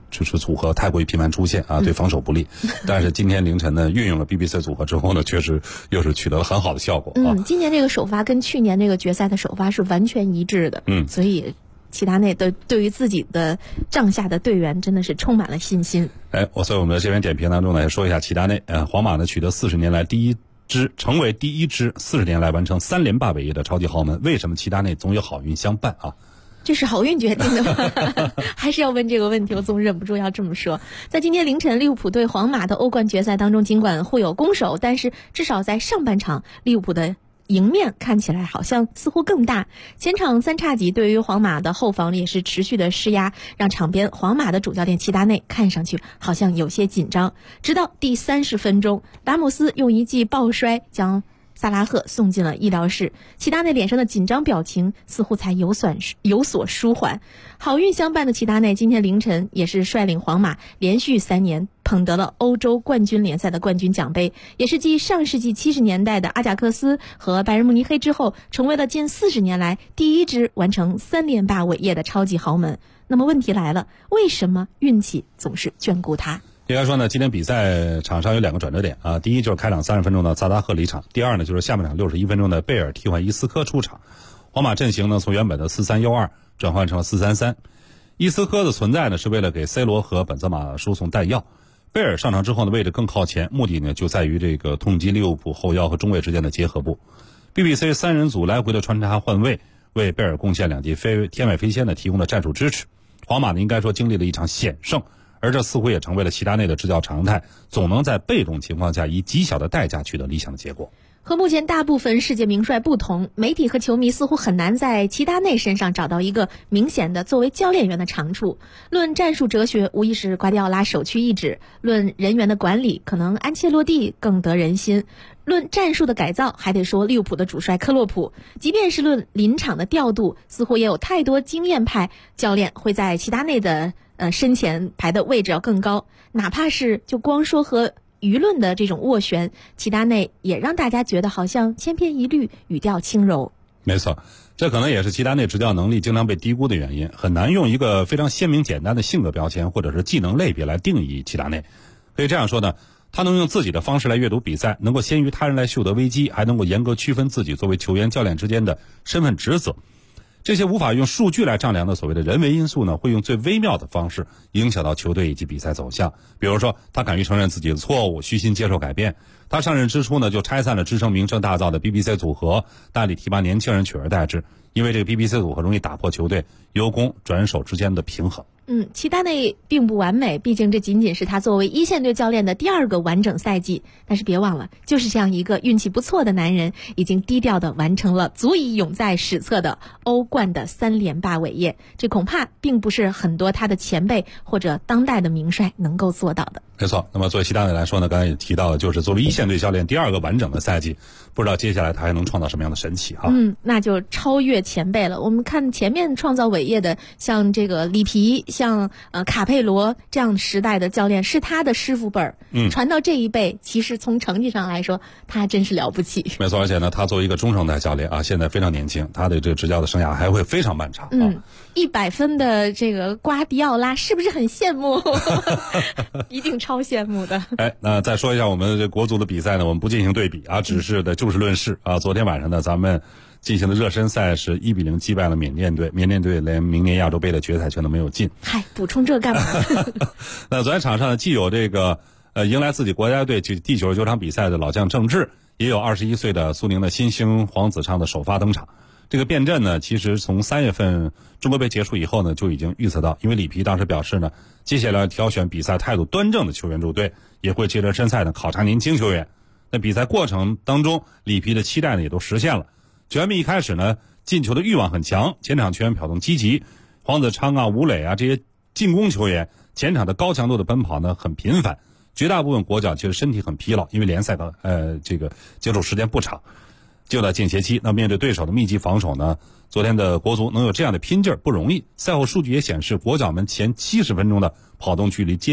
就是组合太过于频繁出现啊，对防守不利。但是今天凌晨呢，运用了 BBC 组合之后呢，确实又是取得了很好的效果啊。 今年这个首发跟去年这个决赛的首发是完全一致的，所以齐达内对于自己的帐下的队员真的是充满了信心。 所以我们的这边点评当中呢，也说一下齐达内，皇马呢取得40年来成为第一支40年来完成3连霸伟业的超级豪门。为什么齐达内总有好运相伴啊？ 这是好运决定的吗？还是要问这个问题，我总忍不住要这么说。在今天凌晨利物浦对皇马的欧冠决赛当中，尽管互有攻守，但是至少在上半场利物浦的赢面看起来好像似乎更大。前场3叉戟对于皇马的后防也是持续的施压，让场边皇马的主教练齐达内看上去好像有些紧张。直到第30分钟，拉莫斯用一记抱摔将萨拉赫送进了医疗室，齐达内脸上的紧张表情似乎才有所舒缓。好运相伴的齐达内今天凌晨也是率领皇马连续3年捧得了欧洲冠军联赛的冠军奖杯，也是继上世纪70年代的阿贾克斯和拜仁慕尼黑之后，成为了近40年来第一支完成3连霸伟业的超级豪门。那么问题来了，为什么运气总是眷顾他？ 应该说呢，今天比赛场上有2个转折点啊。第一就是开场30分钟的萨拉赫离场，第二呢就是下半场61分钟的贝尔替换伊斯科出场。皇马阵型呢从原本的4-3-1-2转换成了4-3-3。伊斯科的存在呢是为了给 C 罗和本泽马输送弹药。贝尔上场之后呢位置更靠前，目的呢就在于这个痛击利物浦后腰和中卫之间的结合部。BBC 3人组来回的穿插换位，为贝尔贡献2记天外飞仙呢提供了战术支持。皇马呢应该说经历了一场险胜，而这似乎也成为了齐达内的执教常态，总能在被动情况下以极小的代价取得理想的结果。 和目前大部分世界名帅不同，媒体和球迷似乎很难在齐达内身上找到一个明显的作为教练员的长处。论战术哲学，无疑是瓜迪奥拉首屈一指；论人员的管理，可能安切洛蒂更得人心；论战术的改造，还得说利物浦的主帅克洛普。即便是论临场的调度，似乎也有太多经验派教练会在齐达内的身前排的位置要更高。哪怕是就光说和舆论的这种斡旋，齐达内也让大家觉得好像千篇一律，语调轻柔。 没错，这可能也是齐达内执教能力经常被低估的原因，很难用一个非常鲜明简单的性格标签或者是技能类别来定义齐达内。可以这样说呢，他能用自己的方式来阅读比赛，能够先于他人来嗅得危机，还能够严格区分自己作为球员教练之间的身份职责。这些无法用数据来丈量的所谓的人为因素呢，会用最微妙的方式影响到球队以及比赛走向。比如说，他敢于承认自己的错误，虚心接受改变。他上任之初呢，就拆散了支撑名声大噪的 BBC 组合，大力提拔年轻人取而代之。因为这个 BBC 组合容易打破球队由攻转守之间的平衡。 齐达内并不完美，毕竟这仅仅是他作为一线队教练的第2个完整赛季。但是别忘了，就是这样一个运气不错的男人，已经低调地完成了足以永在史册的欧冠的3连霸伟业。这恐怕并不是很多他的前辈或者当代的名帅能够做到的。 没错，那么作为齐达内来说呢，刚才也提到了，就是作为一线队教练第2个完整的赛季，不知道接下来他还能创造什么样的神奇哈。 那就超越前辈了。我们看前面创造伟业的，像这个里皮，像卡佩罗这样时代的教练，是他的师傅辈儿，传到这一辈，其实从成绩上来说，他真是了不起。 没错，而且呢，他作为一个中生代教练啊，现在非常年轻，他的这个执教的生涯还会非常漫长。 100分的这个瓜迪奥拉是不是很羡慕？一定超羡慕的。 那再说一下我们这国足的比赛呢，我们不进行对比啊，只是的就事论事啊。昨天晚上呢，咱们进行的热身赛是1-0击败了缅甸队，缅甸队连明年亚洲杯的决赛圈都没有进。 补充这干嘛？ 那昨天场上呢，既有这个迎来自己国家队第99场比赛的老将郑智，也有21岁的苏宁的新星黄子昌的首发登场。这个变阵呢，其实从3月份中国杯结束以后呢，就已经预测到，因为里皮当时表示呢，接下来挑选比赛态度端正的球员入队，也会借热身赛呢考察年轻球员。那比赛过程当中，里皮的期待呢也都实现了。球员们一开始呢，进球的欲望很强，前场球员跑动积极，黄子昌啊、吴磊啊这些进攻球员，前场的高强度的奔跑呢很频繁。绝大部分国脚其实身体很疲劳，因为联赛的这个接触时间不长。就在间歇期，那面对对手的密集防守呢，昨天的国足能有这样的拼劲儿不容易。赛后数据也显示，国脚们前70分钟的跑动距离接近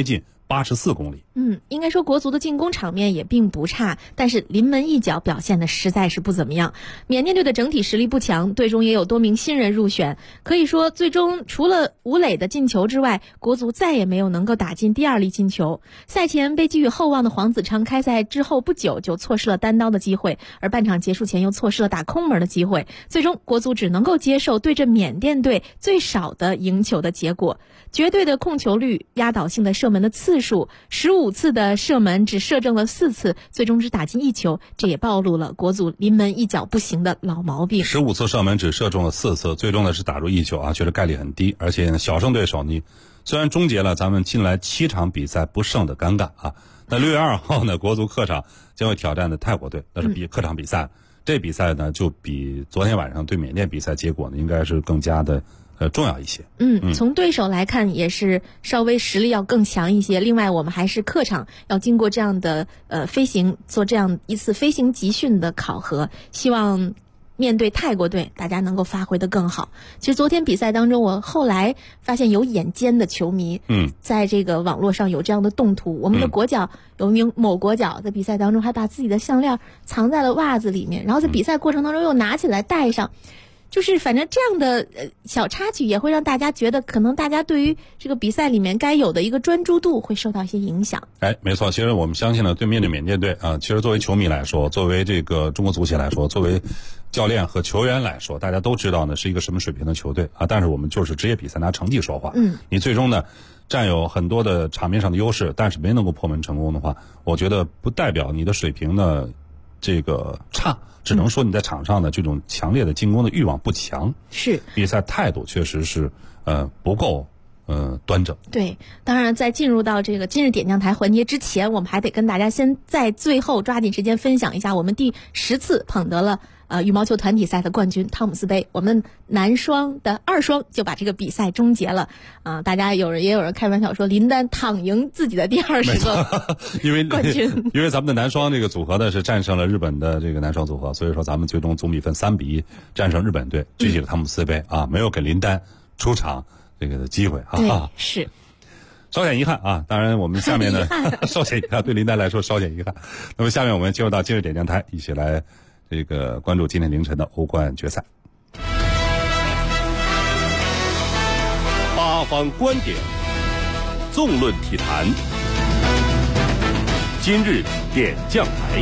84公里。 应该说国足的进攻场面也并不差，但是临门一脚表现的实在是不怎么样。缅甸队的整体实力不强，队中也有多名新人入选，可以说最终除了吴磊的进球之外，国足再也没有能够打进第2粒进球。赛前被寄予厚望的黄子昌开赛之后不久就错失了单刀的机会，而半场结束前又错失了打空门的机会，最终国足只能够接受对阵缅甸队最少的赢球的结果。绝对的控球率，压倒性的射门的次数，15次的射门只射正了4次，最终只打进1球，这也暴露了国足临门一脚不行的老毛病。 15次射门只射中了4次，最终呢是打入1球啊，确实概率很低。而且小胜对手，你虽然终结了咱们近来7场比赛不胜的尴尬啊，那6月2号呢，国足客场将会挑战的泰国队，那是客场比赛。这比赛呢，就比昨天晚上对缅甸比赛结果呢，应该是更加的重要一些。 从对手来看也是稍微实力要更强一些。另外我们还是客场要经过这样的飞行，做这样一次飞行集训的考核，希望面对泰国队大家能够发挥得更好。其实昨天比赛当中，我后来发现有眼尖的球迷在这个网络上有这样的动图，我们的国脚有一名某国脚在比赛当中还把自己的项链藏在了袜子里面，然后在比赛过程当中又拿起来戴上，就是反正这样的小插曲也会让大家觉得可能大家对于这个比赛里面该有的一个专注度会受到一些影响。 没错，其实我们相信呢，对面对缅甸队啊，其实作为球迷来说，作为这个中国足协来说，作为教练和球员来说，大家都知道呢是一个什么水平的球队啊，但是我们就是职业比赛拿成绩说话。你最终呢占有很多的场面上的优势，但是没能够破门成功的话，我觉得不代表你的水平呢这个差，只能说你在场上的这种强烈的进攻的欲望不强， 是比赛态度确实是不够端正。 对，当然在进入到这个今日点将台环节之前，我们还得跟大家先在最后抓紧时间分享一下我们第10次捧得了羽毛球团体赛的冠军汤姆斯杯，我们男双的2双就把这个比赛终结了大家也有人开玩笑说林丹躺赢自己的第20个冠军因为咱们的男双这个组合呢是战胜了日本的这个男双组合，所以说咱们最终总比分3-1战胜日本队，举起了汤姆斯杯没有给林丹出场这个机会对，是稍显遗憾啊。当然我们下面呢稍显遗憾，对林丹来说稍显遗憾。那么下面我们进入到今日点将台，一起来这个关注今天凌晨的欧冠决赛。 八方观点，纵论体坛，今日点将台。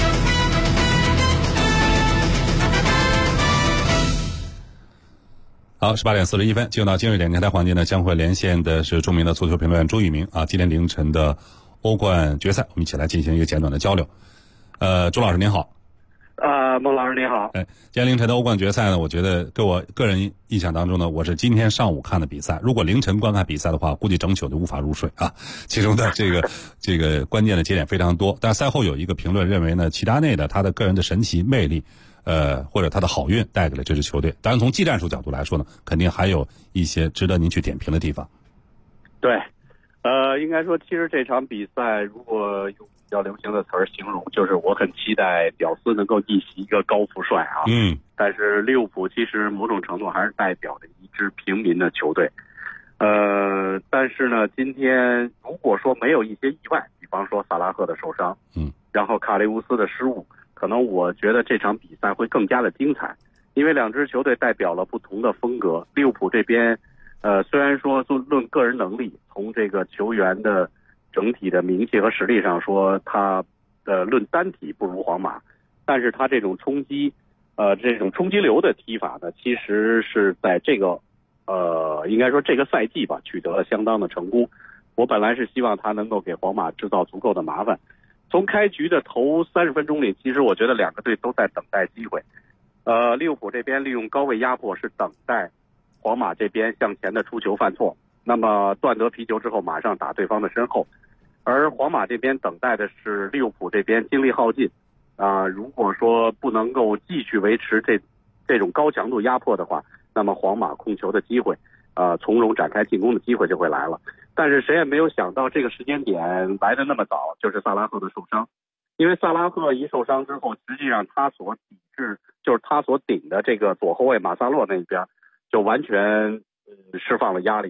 好，18点41分，进入到今日点将台环节呢，将会连线的是著名的足球评论员朱一鸣今天凌晨的欧冠决赛，我们一起来进行一个简短的交流。朱老师您好。 孟老师您好。 今天凌晨的欧冠决赛呢，我觉得给我个人印象当中呢，我是今天上午看的比赛。如果凌晨观看比赛的话，估计整宿就无法入睡其中的这个关键的节点非常多。但赛后有一个评论认为呢，齐达内的他的个人的神奇魅力，或者他的好运带给了这支球队。当然从技战术角度来说呢，肯定还有一些值得您去点评的地方。 对，应该说，其实这场比赛如果用比较流行的词儿形容，就是我很期待屌丝能够逆袭一个高富帅但是利物浦其实某种程度还是代表着一支平民的球队。但是呢，今天如果说没有一些意外，比方说萨拉赫的受伤，然后卡雷乌斯的失误，可能我觉得这场比赛会更加的精彩，因为两支球队代表了不同的风格。利物浦这边虽然说论个人能力，从这个球员的整体的名气和实力上说，他论单体不如皇马，但是他这种冲击流的踢法呢，其实是在这个应该说这个赛季吧，取得了相当的成功。我本来是希望他能够给皇马制造足够的麻烦。从开局的头30分钟里，其实我觉得两个队都在等待机会。利物浦这边利用高位压迫，是等待皇马这边向前的出球犯错，那么断得皮球之后马上打对方的身后。而皇马这边等待的是利物浦这边精力耗尽如果说不能够继续维持这种高强度压迫的话，那么皇马控球的机会从容展开进攻的机会就会来了。但是谁也没有想到这个时间点来得那么早，就是萨拉赫的受伤。因为萨拉赫一受伤之后，实际上他所抵制，就是他所顶的这个左后卫马萨洛那边就完全释放了压力。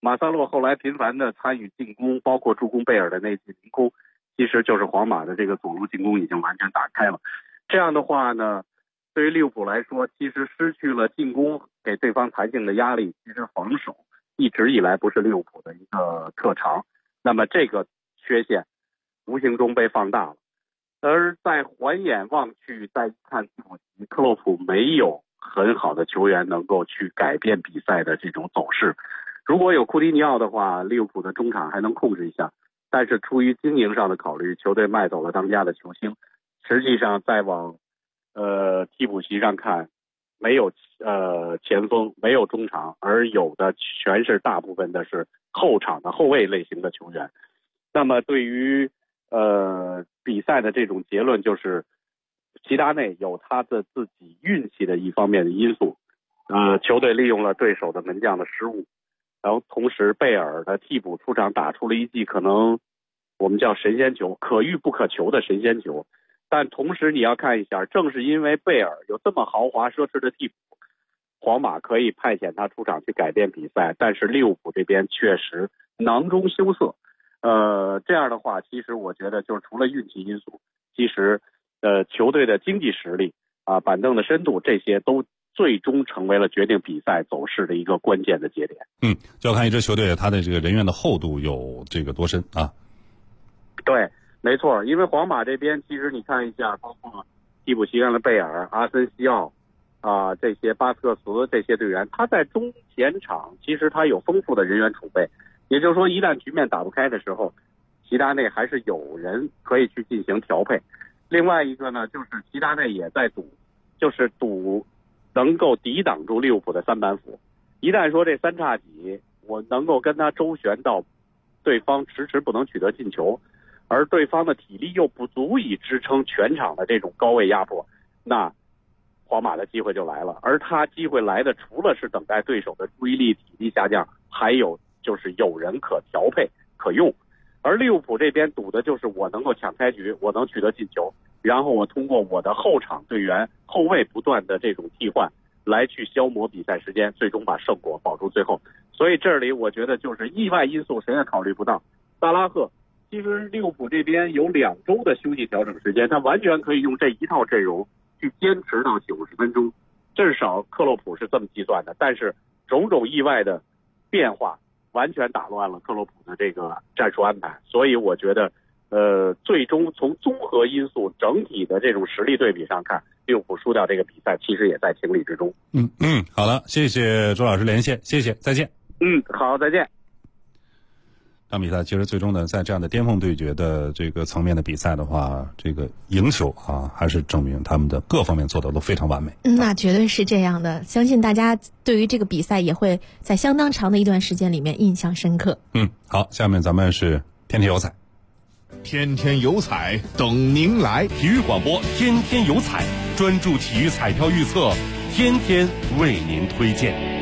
马萨洛后来频繁的参与进攻，包括助攻贝尔的那记凌空，其实就是皇马的这个左路进攻已经完全打开了。这样的话呢，对于利物浦来说，其实失去了进攻给对方弹性的压力，其实防守一直以来不是利物浦的一个特长。那么这个缺陷无形中被放大了。而在还眼望去，再看替补席，克洛普没有很好的球员能够去改变比赛的这种走势。如果有库蒂尼奥的话，利物浦的中场还能控制一下，但是出于经营上的考虑，球队卖走了当家的球星。实际上再往替补席上看，没有前锋，没有中场，而有的全是大部分的是后场的后卫类型的球员。那么对于比赛的这种结论就是，齐达内有他的自己运气的一方面的因素，球队利用了对手的门将的失误，然后同时贝尔的替补出场打出了一记可能我们叫神仙球，可遇不可求的神仙球。但同时你要看一下，正是因为贝尔有这么豪华奢侈的替补，皇马可以派遣他出场去改变比赛，但是利物浦这边确实囊中羞涩。这样的话，其实我觉得就是除了运气因素，其实球队的经济实力啊、板凳的深度，这些都最终成为了决定比赛走势的一个关键的节点。 就要看一支球队它的这个人员的厚度有这个多深啊。 对，没错，因为皇马这边其实你看一下，包括替补席上的贝尔、阿森西奥这些巴斯克茨这些队员，他在中前场其实他有丰富的人员储备，也就是说一旦局面打不开的时候，齐达内还是有人可以去进行调配。另外一个呢，就是齐达内也在赌，就是赌能够抵挡住利物浦的三板斧。一旦说这三叉戟我能够跟他周旋到对方迟迟不能取得进球，而对方的体力又不足以支撑全场的这种高位压迫，那皇马的机会就来了。而他机会来的除了是等待对手的注意力、体力下降，还有就是有人可调配可用。而利物浦这边赌的就是我能够抢开局，我能取得进球，然后我通过我的后场队员后卫不断的这种替换来去消磨比赛时间，最终把胜果保住最后。所以这里我觉得就是意外因素谁也考虑不到。萨拉赫其实利物浦这边有2周的休息调整时间，他完全可以用这一套阵容去坚持到90分钟，至少克洛普是这么计算的。但是种种意外的变化完全打乱了克洛普的这个战术安排，所以我觉得最终从综合因素整体的这种实力对比上看，利物浦输掉这个比赛其实也在情理之中。 好了，谢谢周老师连线，谢谢，再见。 好，再见。 这场比赛其实最终呢，在这样的巅峰对决的这个层面的比赛的话，这个赢球啊，还是证明他们的各方面做的都非常完美。 那绝对是这样的，相信大家对于这个比赛也会在相当长的一段时间里面印象深刻。 好，下面咱们是天天有彩。 天天有彩等您来， 体育广播天天有彩，专注体育彩票预测，天天为您推荐。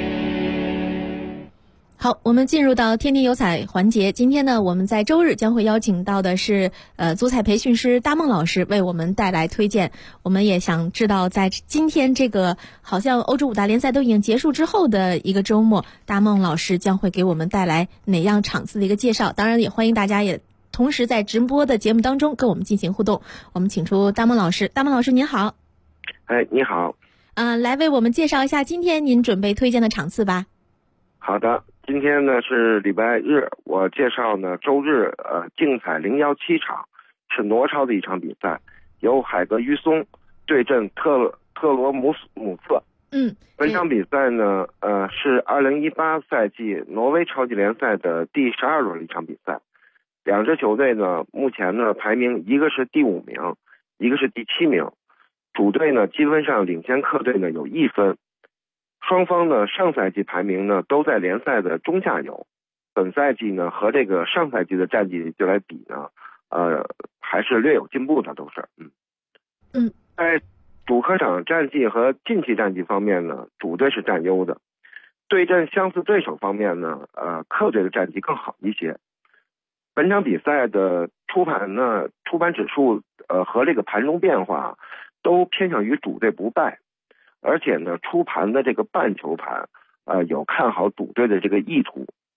好，我们进入到天天有彩环节。今天呢，我们在周日将会邀请到的是足彩培训师大梦老师为我们带来推荐。我们也想知道，在今天这个好像欧洲5大联赛都已经结束之后的一个周末，大梦老师将会给我们带来哪样场次的一个介绍。当然也欢迎大家也同时在直播的节目当中跟我们进行互动。我们请出大梦老师。大梦老师您好。 你好。 来为我们介绍一下今天您准备推荐的场次吧。 好的，今天呢是礼拜日，我介绍呢周日竞彩017场是挪超的一场比赛，由海格于松对阵特罗姆瑟。本场比赛呢是2018赛季挪威超级联赛的第12轮一场比赛。两支球队呢目前呢排名一个是第5名，一个是第7名，主队呢积分上领先客队呢有1分。双方呢上赛季排名呢都在联赛的中下游，本赛季呢和这个上赛季的战绩就来比呢还是略有进步的，都是在主客场战绩和近期战绩方面呢，主队是占优的。对阵相似对手方面呢客队的战绩更好一些。本场比赛的出盘指数和这个盘中变化都偏向于主队不败，而且呢出盘的这个半球盘有看好主队的这个意图。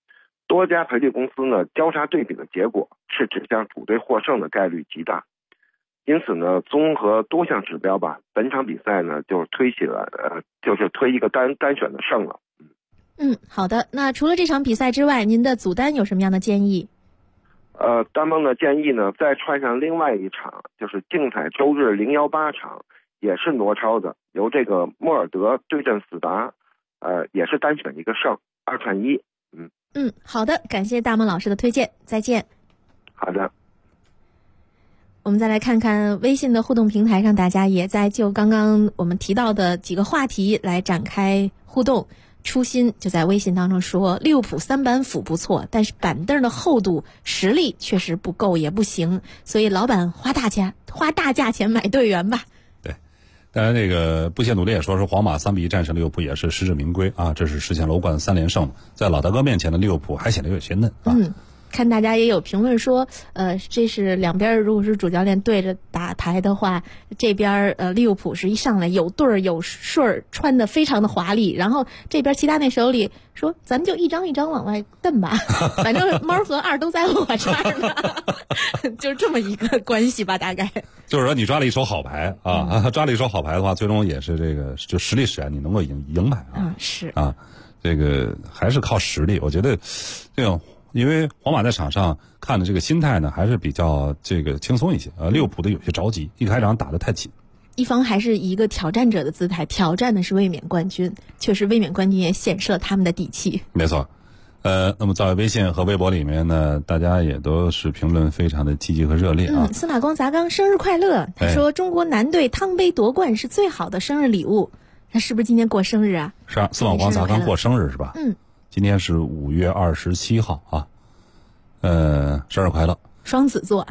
多家赔率公司呢交叉对比的结果是指向主队获胜的概率极大。因此呢，综合多项指标吧，本场比赛呢就推一个单选的胜了。 好的。那除了这场比赛之外，您的组单有什么样的建议？ 丹梦的建议呢，再串上另外一场，就是竞彩周日018场，也是挪超的，由这个莫尔德对阵斯达，也是单选一个胜，2串1。 好的，感谢大梦老师的推荐，再见。 好的。 我们再来看看微信的互动平台上，大家也在就刚刚我们提到的几个话题来展开互动。初心就在微信当中说，利物浦3板斧不错，但是板凳的厚度实力确实不够也不行，所以老板花大价钱买队员吧。 对，当然这个不懈努力也说皇马3-1战胜利物浦也是实至名归啊，这是实现了欧冠3连胜，在老大哥面前的利物浦还显得有些嫩啊。 看大家也有评论说，这是两边如果是主教练对着打牌的话，这边利物浦是一上来有对儿有顺儿，穿得非常的华丽，然后这边齐达内手里说咱们就一张一张往外蹬吧，反正猫和2都在我这儿呢，就是这么一个关系吧，大概。 就是说你抓了一手好牌啊，抓了一手好牌的话，最终也是这个就实力使然，你能够赢牌啊。 是啊，这个还是靠实力，我觉得这种。因为皇马在场上看的这个心态呢，还是比较这个轻松一些。利物浦的有些着急，一开场打得太紧。 一方还是一个挑战者的姿态，挑战的是卫冕冠军，确实卫冕冠军也显示了他们的底气。 没错。那么在微信和微博里面呢，大家也都是评论非常的积极和热烈啊。 司马光砸缸生日快乐，他说中国男队汤杯夺冠是最好的生日礼物。那是不是今天过生日啊？ 是啊，司马光砸缸过生日是吧？今天是5月27号啊，生日快乐！ 双子座。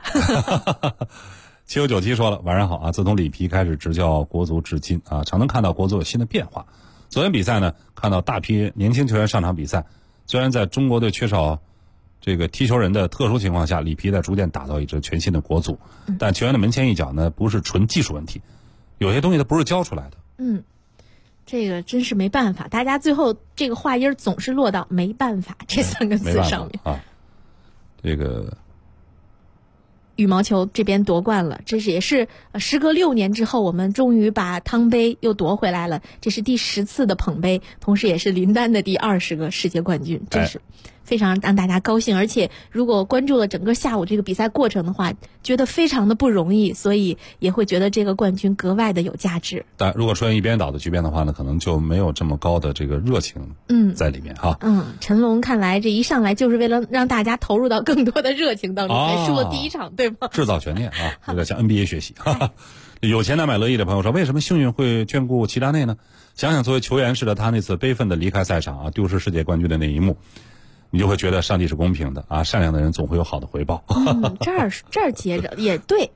7597说了，晚上好啊！自从里皮开始执教国足至今啊，常能看到国足有新的变化。昨天比赛呢，看到大批年轻球员上场比赛，虽然在中国队缺少这个踢球人的特殊情况下，里皮在逐渐打造一支全新的国足，但球员的门前一脚呢，不是纯技术问题，有些东西它不是教出来的。 这个真是没办法，大家最后这个话音总是落到没办法这3个字上面啊。这个羽毛球这边夺冠了，这是也是时隔6年之后，我们终于把汤杯又夺回来了，这是第10次的捧杯，同时也是林丹的第20个世界冠军，真是非常让大家高兴。而且如果关注了整个下午这个比赛过程的话，觉得非常的不容易，所以也会觉得这个冠军格外的有价值。 但如果出现一边倒的局面的话呢，可能就没有这么高的这个热情在里面哈。 陈龙看来这一上来就是为了让大家投入到更多的热情当中，才输了第1场，对吗？ 制造悬念啊，有点向 NBA 学习。有钱难买乐意的朋友说，为什么幸运会眷顾齐达内呢？想想作为球员式的他那次悲愤的离开赛场啊，丢失世界冠军的那一幕，你就会觉得上帝是公平的啊，善良的人总会有好的回报。 这儿接着也对。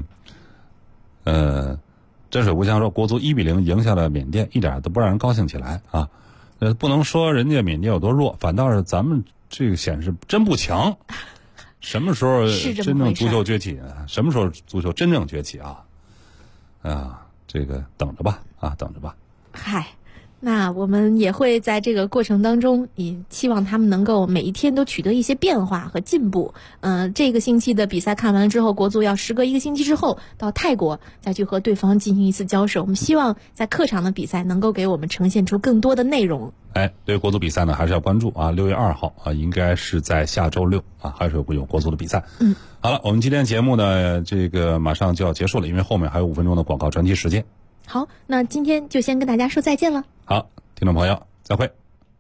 真水无香说，国足1-0赢下了缅甸，一点都不让人高兴起来啊。不能说人家缅甸有多弱，反倒是咱们这个显示真不强。什么时候真正足球崛起啊？什么时候足球真正崛起啊？这个等着吧啊，等着吧。 嗨。那我们也会在这个过程当中，也期望他们能够每一天都取得一些变化和进步。这个星期的比赛看完了之后，国足要时隔1个星期之后到泰国再去和对方进行一次交手。我们希望在客场的比赛能够给我们呈现出更多的内容。 对国足比赛呢，还是要关注啊。6月2号啊，应该是在下周6啊，还是有国足的比赛。好了，我们今天节目呢，这个马上就要结束了，因为后面还有5分钟的广告专题时间。 好，那今天就先跟大家说再见了。 好，听众朋友，再会。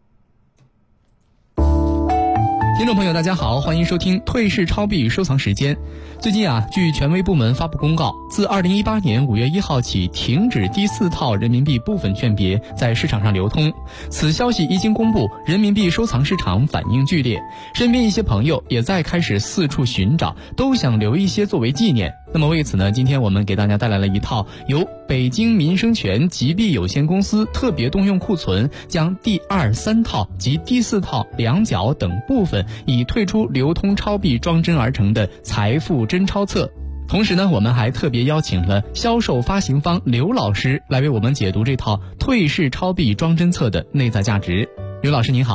听众朋友大家好，欢迎收听退市超币收藏时间。最近据权威部门发布公告，自2018年5月1号起停止第4套人民币部分券别在市场上流通。此消息一经公布，人民币收藏市场反应剧烈，身边一些朋友也在开始四处寻找，都想留一些作为纪念。那么为此呢，今天我们给大家带来了一套由北京民生权集币有限公司特别动用库存将第2、3套及第4套2角等部分已退出流通钞币装帧而成的财富真钞册。同时呢，我们还特别邀请了销售发行方刘老师来为我们解读这套退市钞币装帧册的内在价值。刘老师您好。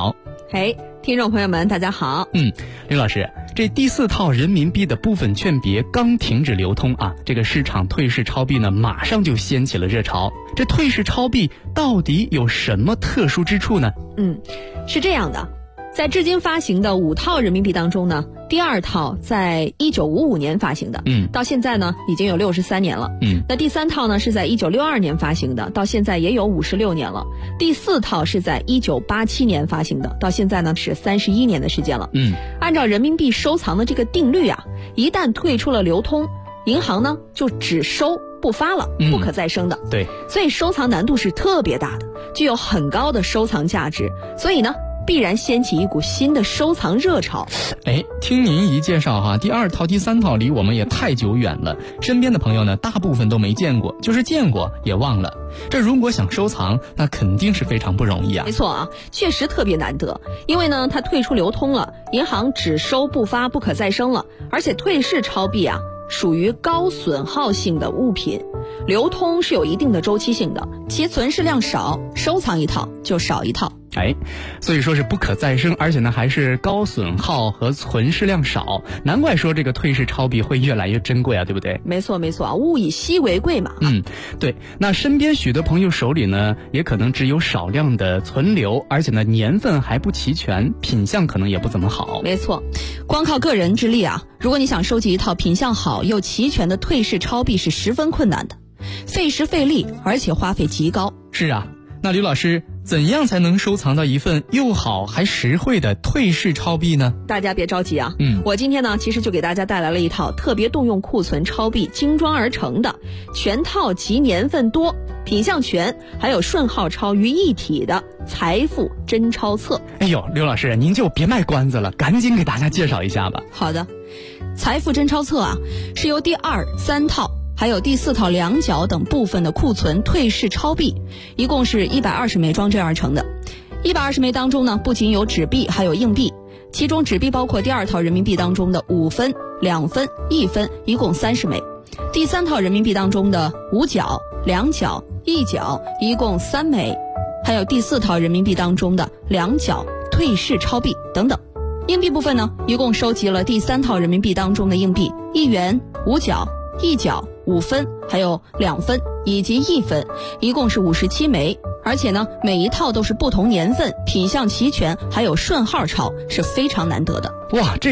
听众朋友们大家好。 刘老师，这第4套人民币的部分券别刚停止流通啊，这个市场退市超币呢马上就掀起了热潮。这退市超币到底有什么特殊之处呢？ 是这样的，在至今发行的5套人民币当中呢，第2套在1955年发行的，到现在呢已经有63年了。那第3套呢是在1962年发行的，到现在也有56年了。第4套是在1987年发行的，到现在呢是31年的时间了。按照人民币收藏的这个定律啊，一旦退出了流通，银行呢就只收不发了，不可再生的。 对， 所以收藏难度是特别大的，具有很高的收藏价值，所以呢必然掀起一股新的收藏热潮。 听您一介绍哈，第2套、第3套离我们也太久远了，身边的朋友呢大部分都没见过，就是见过也忘了。这如果想收藏，那肯定是非常不容易啊。 没错啊，确实特别难得，因为呢它退出流通了，银行只收不发，不可再生了，而且退市超币啊属于高损耗性的物品，流通是有一定的周期性的，其存世量少，收藏一套就少一套。 所以说是不可再生，而且呢还是高损耗和存世量少，难怪说这个退市超币会越来越珍贵啊，对不对？ 没错啊，物以稀为贵嘛。 对。那身边许多朋友手里呢也可能只有少量的存留，而且呢年份还不齐全，品相可能也不怎么好。 没错，光靠个人之力啊，如果你想收集一套品相好又齐全的退市超币是十分困难的，费时费力，而且花费极高。 是啊，那刘老师，怎样才能收藏到一份又好还实惠的退市超币呢？ 大家别着急啊，我今天呢其实就给大家带来了一套特别动用库存超币精装而成的全套集年份多、品相全还有顺号超于一体的财富真钞册。 刘老师，您就别卖关子了，赶紧给大家介绍一下吧。 好的，财富真钞册啊是由第2、3套还有第4套两角等部分的库存退市超币，一共是120枚装帧而成的。120枚当中呢，不仅有纸币，还有硬币，其中纸币包括第2套人民币当中的5分、2分、1分，一共30枚；第3套人民币当中的5角、2角、1角，一共3枚；还有第4套人民币当中的2角退市超币等等。硬币部分呢，一共收集了第3套人民币当中的硬币1元、5角、1角、5分，还有2分以及1分，一共是57枚。而且呢，每一套都是不同年份、品相齐全，还有顺号钞，是非常难得的。 哇，这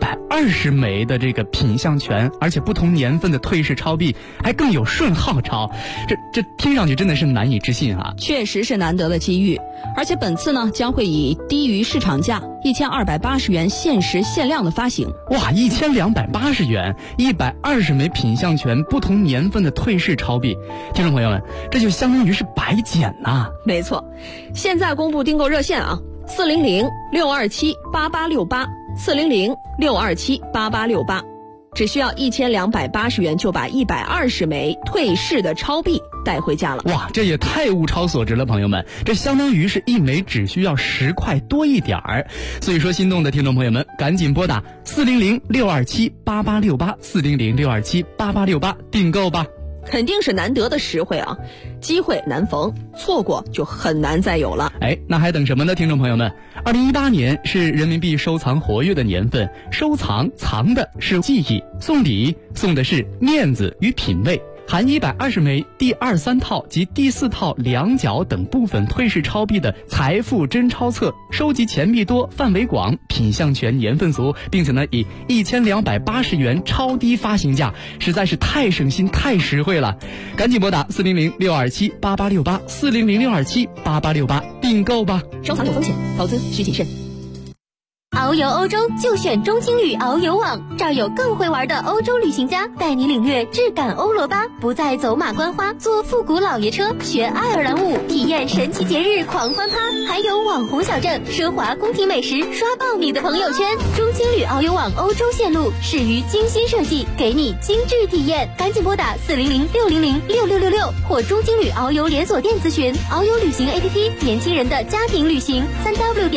120枚的这个品相全，而且不同年份的退市超币，还更有顺号钞，这听上去真的是难以置信啊！ 确实是难得的机遇，而且本次呢将会以低于市场价1280元限时限量的发行。 哇，1280元，120枚品相全、不同年份的退市超币，听众朋友们，这就相当于是白捡呐！ 没错，现在公布订购热线啊，400-627-8868，400-627-8868，只需要1280元就把120枚退市的超币带回家了。 哇，这也太物超所值了，朋友们，这相当于是一枚只需要10块多一点儿。所以说，心动的听众朋友们，赶紧拨打400-627-8868，400-627-8868订购吧。 肯定是难得的实惠啊，机会难逢，错过就很难再有了。 那还等什么呢，听众朋友们？2018年是人民币收藏活跃的年份，收藏藏的是记忆，送礼送的是面子与品味。含120枚第2、3套及第4套两角等部分退市超币的财富真钞册，收集钱币多、范围广、品相全、年份足，并且呢以1280元超低发行价，实在是太省心、太实惠了。赶紧拨打400-627-8868，400-627-8868订购吧。 收藏有风险，投资需谨慎。 遨游欧洲就选中青旅遨游网，这儿有更会玩的欧洲旅行家，带你领略质感欧罗巴，不再走马观花，坐复古老爷车，学爱尔兰舞，体验神奇节日狂欢趴，还有网红小镇、奢华宫廷美食，刷爆你的朋友圈。中青旅遨游网欧洲线路始于精心设计，给你精致体验，赶紧拨打400-600-6666或中青旅遨游连锁店咨询。遨游旅行 APP， 年轻人的家庭旅行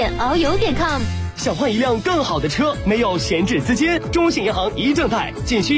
，3w.遨游.com。 想换一辆更好的车，没有闲置资金，中信银行一证贷仅需